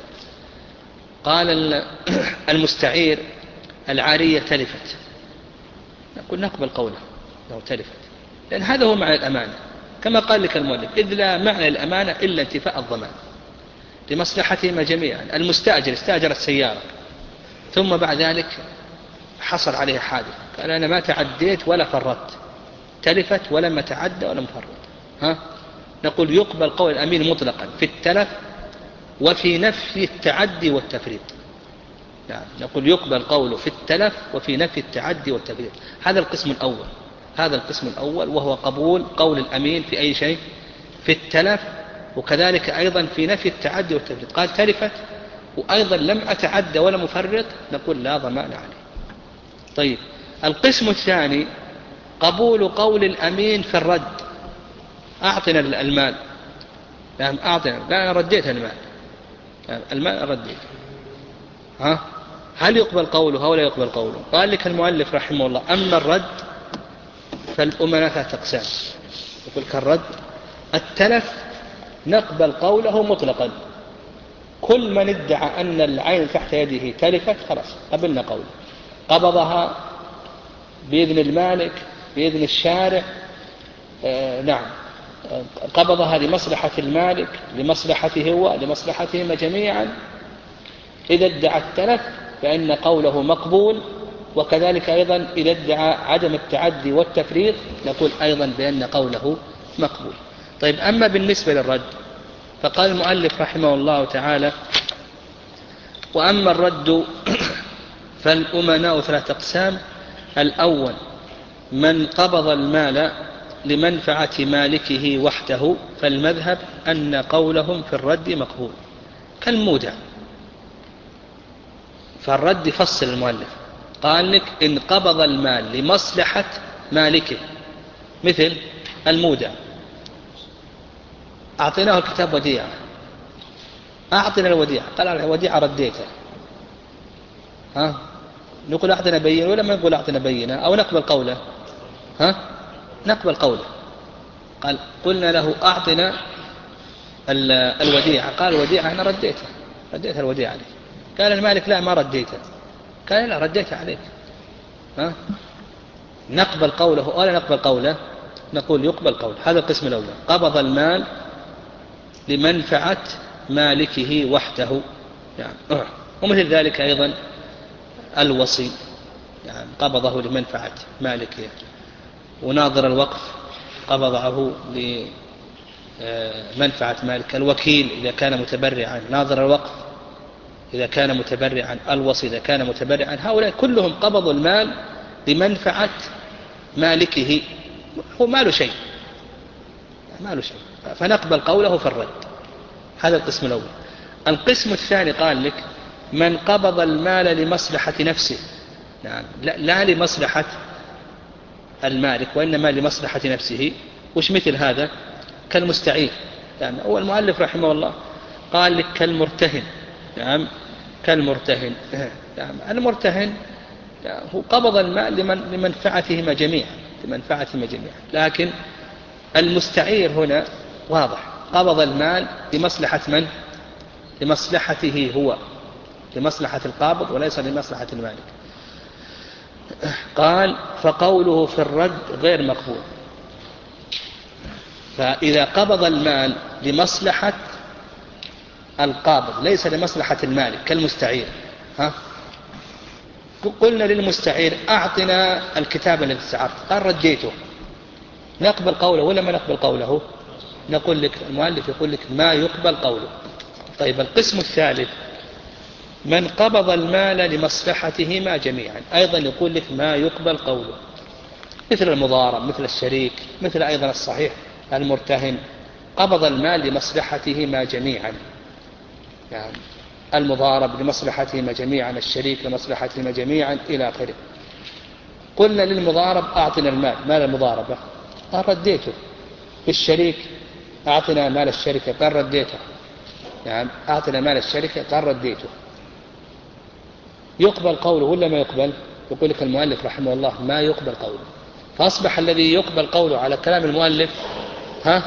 قال المستعير العارية تلفت، نقول نقبل قوله لو تلفت، لأن هذا هو معنى الأمانة، كما قال لك المؤلف: إذ لا معنى الأمانة إلا انتفاء الضمان لمصلحتهما جميعا. المستأجر استأجر السيارة ثم بعد ذلك حصل عليها حادث، قال أنا ما تعديت ولا فرطت، تلفت ولم أتعدى ولم أفرط، ها؟ نقول يقبل قول الأمين مطلقا في التلف وفي نفي التعدي والتفريط. يعني نقول يقبل قوله في التلف وفي نفي التعدي والتفريط. هذا القسم الأول، هذا القسم الأول وهو قبول قول الأمين في أي شيء، في التلف وكذلك أيضا في نفي التعدي والتفريط. قال تلفت وأيضا لم أتعدى ولا مفرط، نقول لا ضمان عليه. طيب القسم الثاني قبول قول الأمين في الرد: أعطنا المال، يعني أعطنا، لا أنا رديت المال، يعني المال رديت، ها؟ هل يقبل قوله أو لا يقبل قوله؟ قال لك المؤلف رحمه الله: أما الرد فالأمناء ثلاثة أقسام. يقول كالرد التلف نقبل قوله مطلقا، كل من ادعى أن العين تحت يده تلفت خلاص قبلنا قوله، قبضها بإذن المالك بإذن الشارع، آه نعم قبضها لمصلحة المالك لمصلحته هو لمصلحتهما جميعا. إذا ادعى التلف فإن قوله مقبول، وكذلك أيضا إذا ادعى عدم التعدي والتفريط نقول أيضا بأن قوله مقبول. طيب أما بالنسبة للرد فقال المؤلف رحمه الله تعالى: وأما الرد فالأمناء ثلاثة أقسام. الأول من قبض المال لمنفعة مالكه وحده، فالمذهب أن قولهم في الرد مقبول كالمودع. فالرد فصل المؤلف، قال لك إن قبض المال لمصلحة مالكه، مثل المودع، أعطيناه الكتاب وديعة، أعطنا الوديعة، قال الوديعة رديتها، ها؟ نقول أعطنا بينة ولا ما نقول أعطنا بينة؟ أو نقبل قوله؟ ها؟ نقبل قوله. قال قلنا له أعطنا الوديعة، قال الوديعة أنا رديتها، رديتها الوديعة عليك. قال المالك لا ما رديتها، قال لا رديتها عليك، ها؟ نقبل قوله ولا نقبل قوله؟ نقول يقبل قوله. هذا القسم الأول، قبض المال لمنفعة مالكه وحده، يعني ومثل ذلك أيضا الوصي، يعني قبضه لمنفعة مالكه، وناظر الوقف قبضه لمنفعة مالك، الوكيل إذا كان متبرعا، ناظر الوقف إذا كان متبرعا، الوصي إذا كان متبرعا، هؤلاء كلهم قبضوا المال لمنفعة مالكه، هو ما له شيء، ما له شيء، فنقبل قوله في الرد. هذا القسم الأول. القسم الثاني قال لك من قبض المال لمصلحة نفسه، يعني لا, لا لمصلحة المالك وإنما لمصلحة نفسه. وش مثل هذا؟ كالمستعير، يعني هو المؤلف رحمه الله قال لك كالمرتهن، نعم كالمرتهن، نعم المرتهن هو قبض المال لمن لمنفعتهما جميعا لمنفعتهما جميعا لكن المستعير هنا واضح قبض المال لمصلحة من؟ لمصلحته هو لمصلحة القابض وليس لمصلحة المالك. قال فقوله في الرد غير مقبول. فإذا قبض المال لمصلحة القابض ليس لمصلحة المالك كالمستعير ها؟ قلنا للمستعير أعطنا الكتاب الذي استعرت قال رديته نقبل قوله ولا ما نقبل قوله؟ نقول لك المؤلف يقول لك ما يقبل قوله. طيب القسم الثالث من قبض المال لمصلحتهما جميعا أيضا يقول لك ما يقبل قوله مثل المضارب مثل الشريك مثل أيضا الصحيح المرتهن قبض المال لمصلحتهما جميعا يعني المضارب لمصلحتهما جميعا الشريك لمصلحتهما جميعا إلى آخره. قلنا للمضارب أعطنا المال مال المضاربة قال رديته بالشريك أعطنا مال الشركة قال رديته يعني أعطنا مال الشركة قال رديته. يقبل قوله ولا ما يقبل؟ يقول لك المؤلف رحمه الله ما يقبل قوله. فأصبح الذي يقبل قوله على كلام المؤلف ها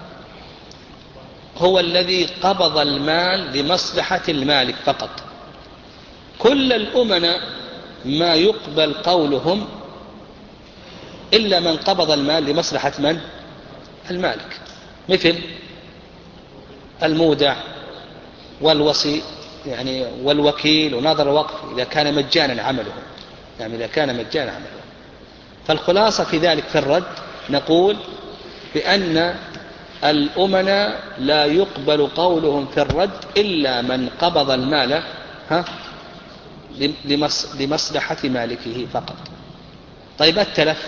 هو الذي قبض المال لمصلحة المالك فقط. كل الأمناء ما يقبل قولهم إلا من قبض المال لمصلحة من؟ المالك مثل المودع والوصي يعني والوكيل وناظر الوقف إذا كان مجانا عمله يعني إذا كان مجانا عمله. فالخلاصة في ذلك في الرد نقول بأن الأمناء لا يقبل قولهم في الرد إلا من قبض المال ها لمصلحة مالكه فقط. طيب التلف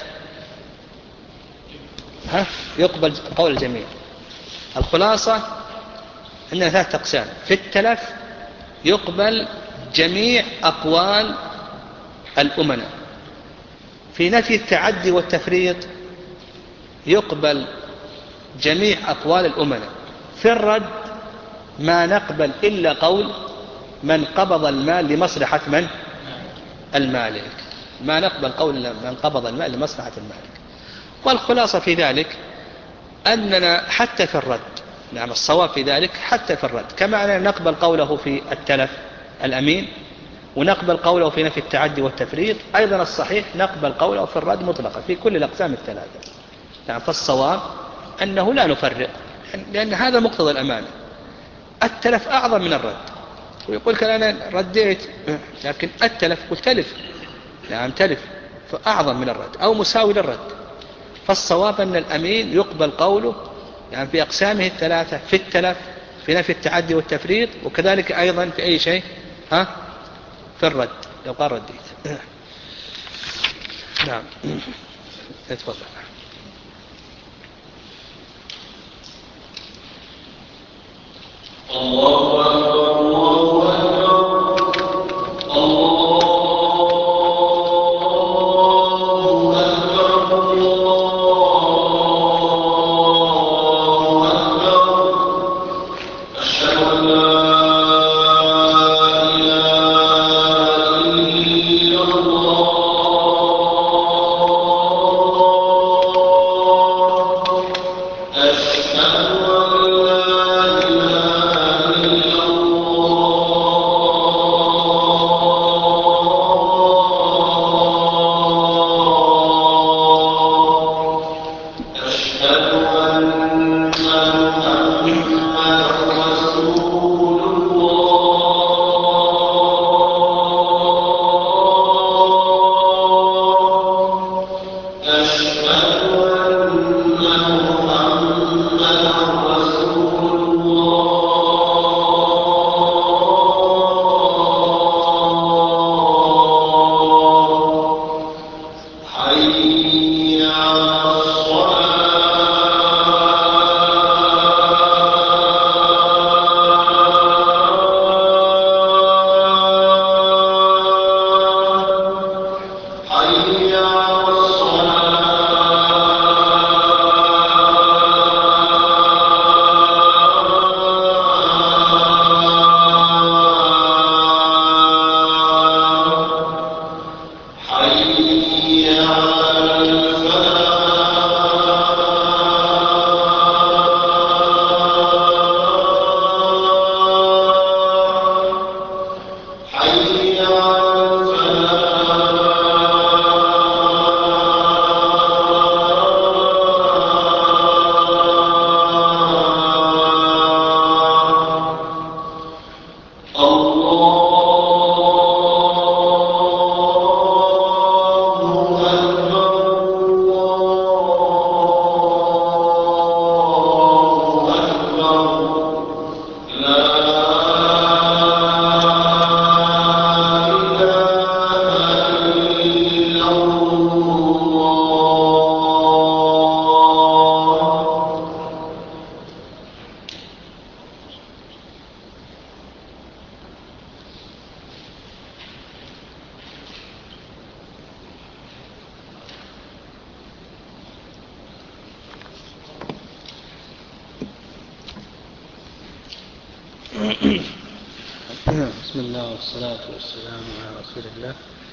ها يقبل قول الجميع. الخلاصة عندنا ثلاثة أقسام في التلف يقبل جميع أقوال الأمناء. في نفي التعدي والتفريط يقبل جميع أقوال الأمناء. في الرد ما نقبل إلا قول من قبض المال لمصلحة من؟ المالك. ما نقبل قول من قبض المال لمصلحة المالك. والخلاصة في ذلك أننا حتى في الرد نعم الصواب في ذلك حتى في الرد كما أننا نقبل قوله في التلف الأمين ونقبل قوله في نفي التعدي والتفريط أيضا الصحيح نقبل قوله في الرد مطلقا في كل الأقسام الثلاثة. نعم فالصواب أنه لا نفرق لأن هذا مقتضى الأمانة. التلف أعظم من الرد ويقول لك أنا رديت لكن التلف قلت تلف نعم تلف فأعظم من الرد أو مساوي للرد. فالصواب أن الأمين يقبل قوله يعني في أقسامه الثلاثة في التلف في نفي التعدي والتفريط وكذلك أيضا في أي شيء ها في الرد لو قال رديت. نعم اتفضل.
الله أكبر الله أكبر الله أكبر الله أكبر أشهد أن لا إله إلا الله أشهد أن لا إله إلا حي على الفلاح حي على الفلاح الله
بسم الله والصلاة والسلام على رسول الله.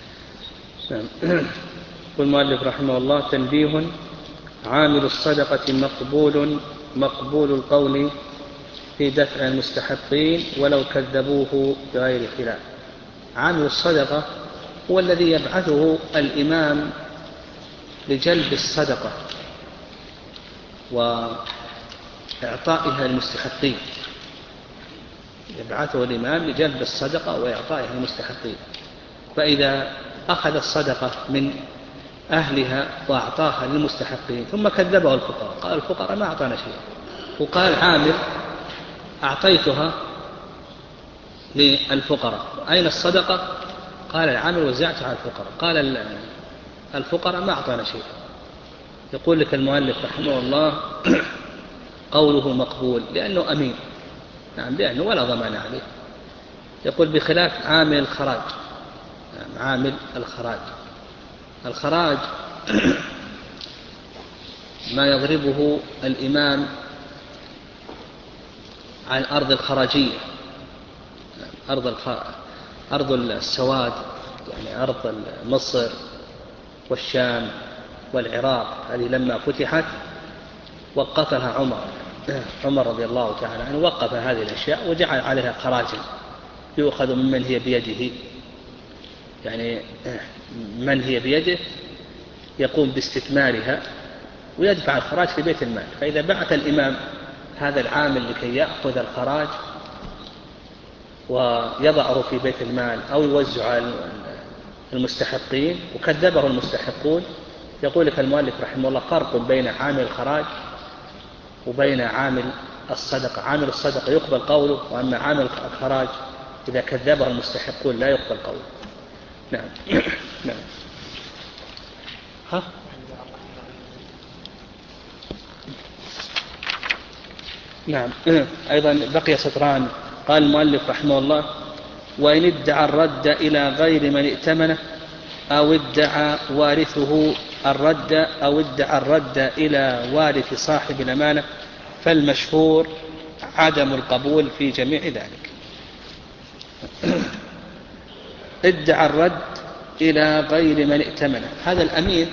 يقول المؤلف رحمه الله: تنبيه: عامل الصدقة مقبول مقبول القول في دفع المستحقين ولو كذبوه بغير خلاف. عامل الصدقة هو الذي يبعثه الإمام لجلب الصدقة وإعطائها للمستحقين، يبعثه الإمام لجلب الصدقة وإعطائها للمستحقين. فإذا أخذ الصدقة من أهلها وأعطاها للمستحقين ثم كذبه الفقراء، قال الفقراء ما أعطانا شيء، وقال عامل أعطيتها للفقراء، أين الصدقة؟ قال العامل وزعتها على الفقراء، قال الفقراء ما أعطانا شيء. يقول لك المؤلف رحمه الله: قوله مقبول لأنه أمين، نعم، لأنه ولا ضمان عليه. يقول بخلاف عامل الخراج. نعم، عامل الخراج، الخراج ما يضربه الإمام عن الأرض الخراجية، أرض الخ... أرض السواد، يعني أرض مصر والشام والعراق، هذه لما فتحت وقفها عمر عمر رضي الله تعالى عنه، وقف هذه الأشياء وجعل عليها خراجا يؤخذ ممن هي بيده، يعني من هي بيده يقوم باستثمارها ويدفع الخراج في بيت المال. فإذا بعث الإمام هذا العامل لكي يأخذ الخراج ويضعه في بيت المال أو يوزع على المستحقين وكذبه المستحقون، يقول لك المؤلف رحمه الله: فرق بين عامل الخراج وبين عامل الصدقة. عامل الصدقة يقبل قوله، وأما عامل الخراج إذا كذبه المستحقون لا يقبل قوله. نعم. نعم. ها؟ نعم. أيضا بقي سطران. قال المؤلف رحمه الله: وإن ادعى الرد إلى غير من ائتمنه أو ادعى وارثه الرد أو ادعى الرد إلى وارث صاحب الأمانة فالمشهور عدم القبول في جميع ذلك. ادعى الرد إلى غير من ائتمنه، هذا الأمين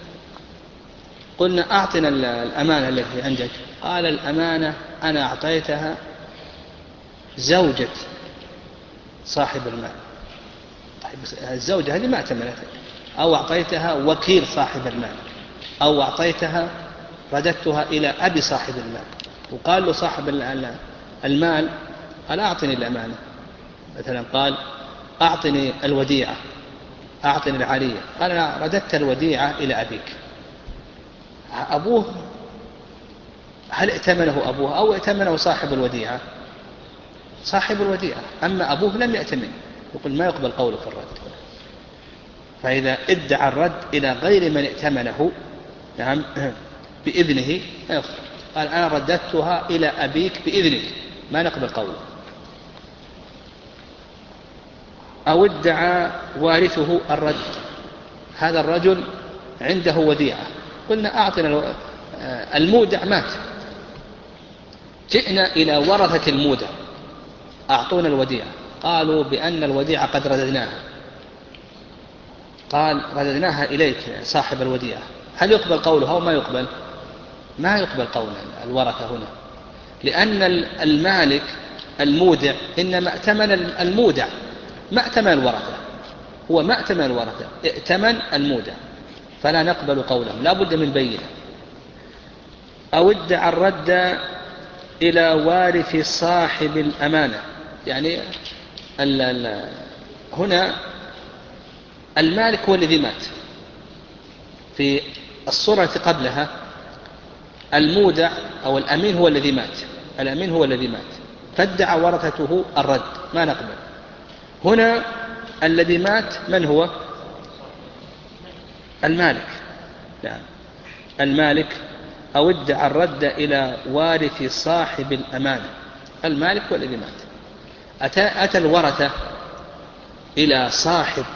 قلنا أعطنا الأمانة التي عندك، قال الأمانة أنا أعطيتها زوجة صاحب المال. طيب الزوجة هذه ما ائتمنتها، أو أعطيتها وكيل صاحب المال، أو أعطيتها رددتها إلى أبي صاحب المال، وقال له صاحب المال قال أعطني الأمانة، مثلا قال أعطني الوديعة، أعطني العالية، قال أنا رددت الوديعة إلى أبيك. أبوه هل ائتمنه أبوه أو ائتمنه صاحب الوديعة؟ صاحب الوديعة، أما أبوه لم يأتمن، يقول ما يقبل قوله في الرد. فإذا ادعى الرد إلى غير من ائتمنه، نعم، بإذنه، قال أنا رددتها إلى أبيك بإذنك، ما نقبل قوله. أو ادعى وارثه الرد، هذا الرجل عنده وديعة، قلنا أعطنا المودع مات، جئنا إلى ورثة المودع أعطونا الوديعة، قالوا بأن الوديعة قد رددناها، قال رددناها إليك صاحب الوديعة، هل يقبل قوله أو ما يقبل؟ ما يقبل قول الورثة هنا، لأن المالك المودع إنما ائتمن المودع، ما ائتمن الورثة، هو ما ائتمن الورثة، ائتمن المودع، فلا نقبل قولهم، لا بد من بينه. أو ادعى الرد إلى وارث صاحب الأمانة، يعني ال ال هنا المالك هو الذي مات، في الصورة التي قبلها المودع أو الأمين هو الذي مات، الأمين هو الذي مات فادعى ورثته الرد، ما نقبل. هنا الذي مات من هو؟ المالك، نعم المالك. أو ادعى الرد إلى وارث صاحب الأمانة، المالك هو الذي مات. أتى, أتى الورثة إلى صاحب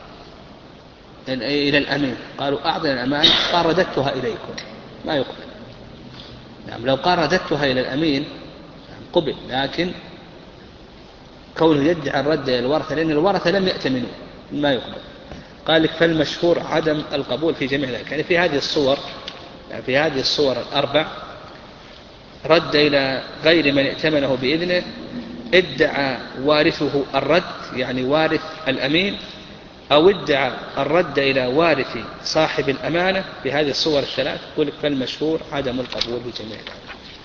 إلى الأمين قالوا أعطنا الأمانة، قال رددتها إليكم، ما يقبل. نعم لو قال رددتها إلى الأمين قبل، لكن كونه يدعي الرد إلى الورثة لأن الورثة لم يأتمنوا، ما يقبل. قال لك فالمشهور عدم القبول في جميع ذلك. يعني في هذه الصور، يعني في هذه الصور الأربع رد إلى غير من ائتمنه بإذنه، ادعى وارثه الرد يعني وارث الأمين، أو ادعى الرد إلى وارث صاحب الأمانة، في هذه الصور الثلاث يقول لك فالمشهور عدم القبول في جميع ذلك.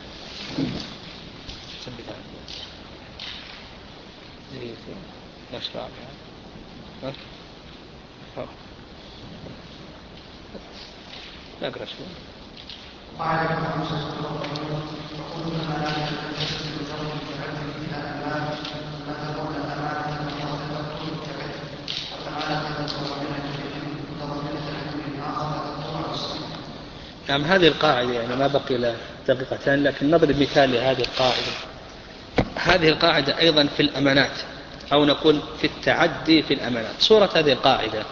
نقرأ شوي.
وعلى خمسة وقلنا ما لا يتجسد الجو كعلم إلى أمام مثلون أمانة وحضرة كعلم وأمانة متضمنة العلم آخر تطوع.
نعم هذه القاعدة يعني ما بقي له دقيقتان، لكن نضرب مثال لهذه القاعدة. هذه القاعدة أيضا في الأمانات، أو نقول في التعدي في الأمانات. صورة هذه القاعدة: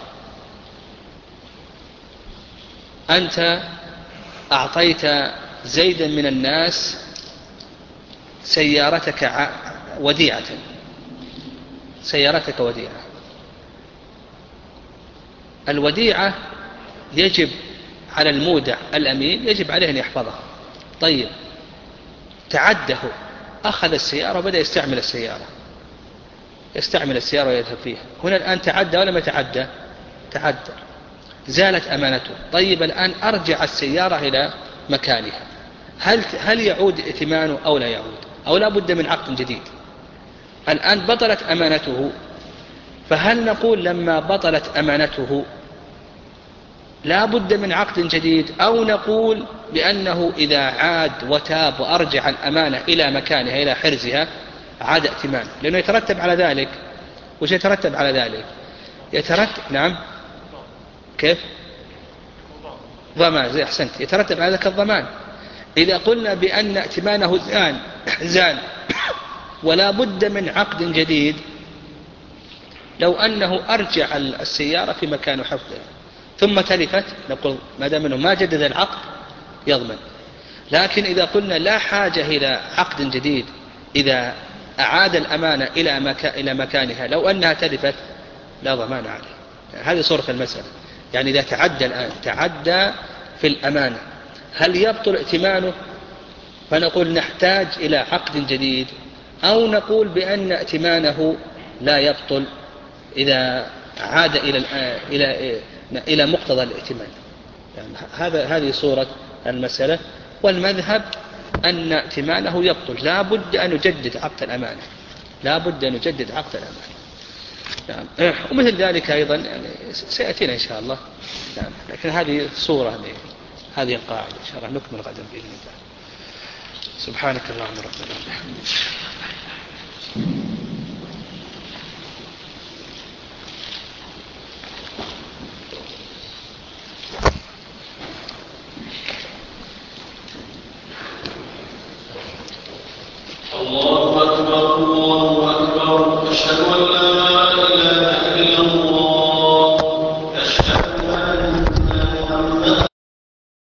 أنت أعطيت زيدا من الناس سيارتك وديعة، سيارتك وديعة. الوديعة يجب على المودع الأمين يجب عليه أن يحفظها. طيب تعده، أخذ السيارة وبدأ يستعمل السيارة يستعمل السيارة ويذهب فيها. هنا الآن تعدى ولا ما تعدى؟ تعدى، زالت أمانته. طيب الآن أرجع السيارة إلى مكانها، هل هل يعود ائتمانه أو لا يعود، أو لا بد من عقد جديد؟ الآن بطلت أمانته، فهل نقول لما بطلت أمانته لا بد من عقد جديد، أو نقول بأنه إذا عاد وتاب وأرجع الأمانة إلى مكانها إلى حرزها عاد ائتمانه؟ لأنه يترتب على ذلك. وش يترتب على ذلك؟ يترتب نعم كيف؟ ضمان، زي أحسنت، يترتب على ذلك الضمان. إذا قلنا بأن ائتمانه زال زال ولا بد من عقد جديد، لو أنه أرجع السيارة في مكان حفظها ثم تلفت، نقول ما دام أنه ما جدد العقد يضمن. لكن إذا قلنا لا حاجة إلى عقد جديد، إذا أعاد الأمانة إلى مكا... إلى مكانها لو أنها تلفت لا ضمان عليه. يعني هذه صورة المسألة. يعني إذا تعدى الآن تعدى في الأمانة، هل يبطل ائتمانه فنقول نحتاج إلى عقد جديد، أو نقول بأن ائتمانه لا يبطل إذا عاد إلى إلى إلى مقتضى الائتمان؟ يعني هذا هذه صورة المسألة. والمذهب أن ائتمانه يبطل، لا بد أن يجدد عقد الأمانة، لا بد أن يجدد عقد الأمانة. نعم. ومثل ذلك أيضا يعني سيأتينا إن شاء الله. نعم. لكن هذه صورة هذه القاعدة إن شاء الله نكمل غدا بإذن الله. سبحانك اللهم ربنا وبحمدك.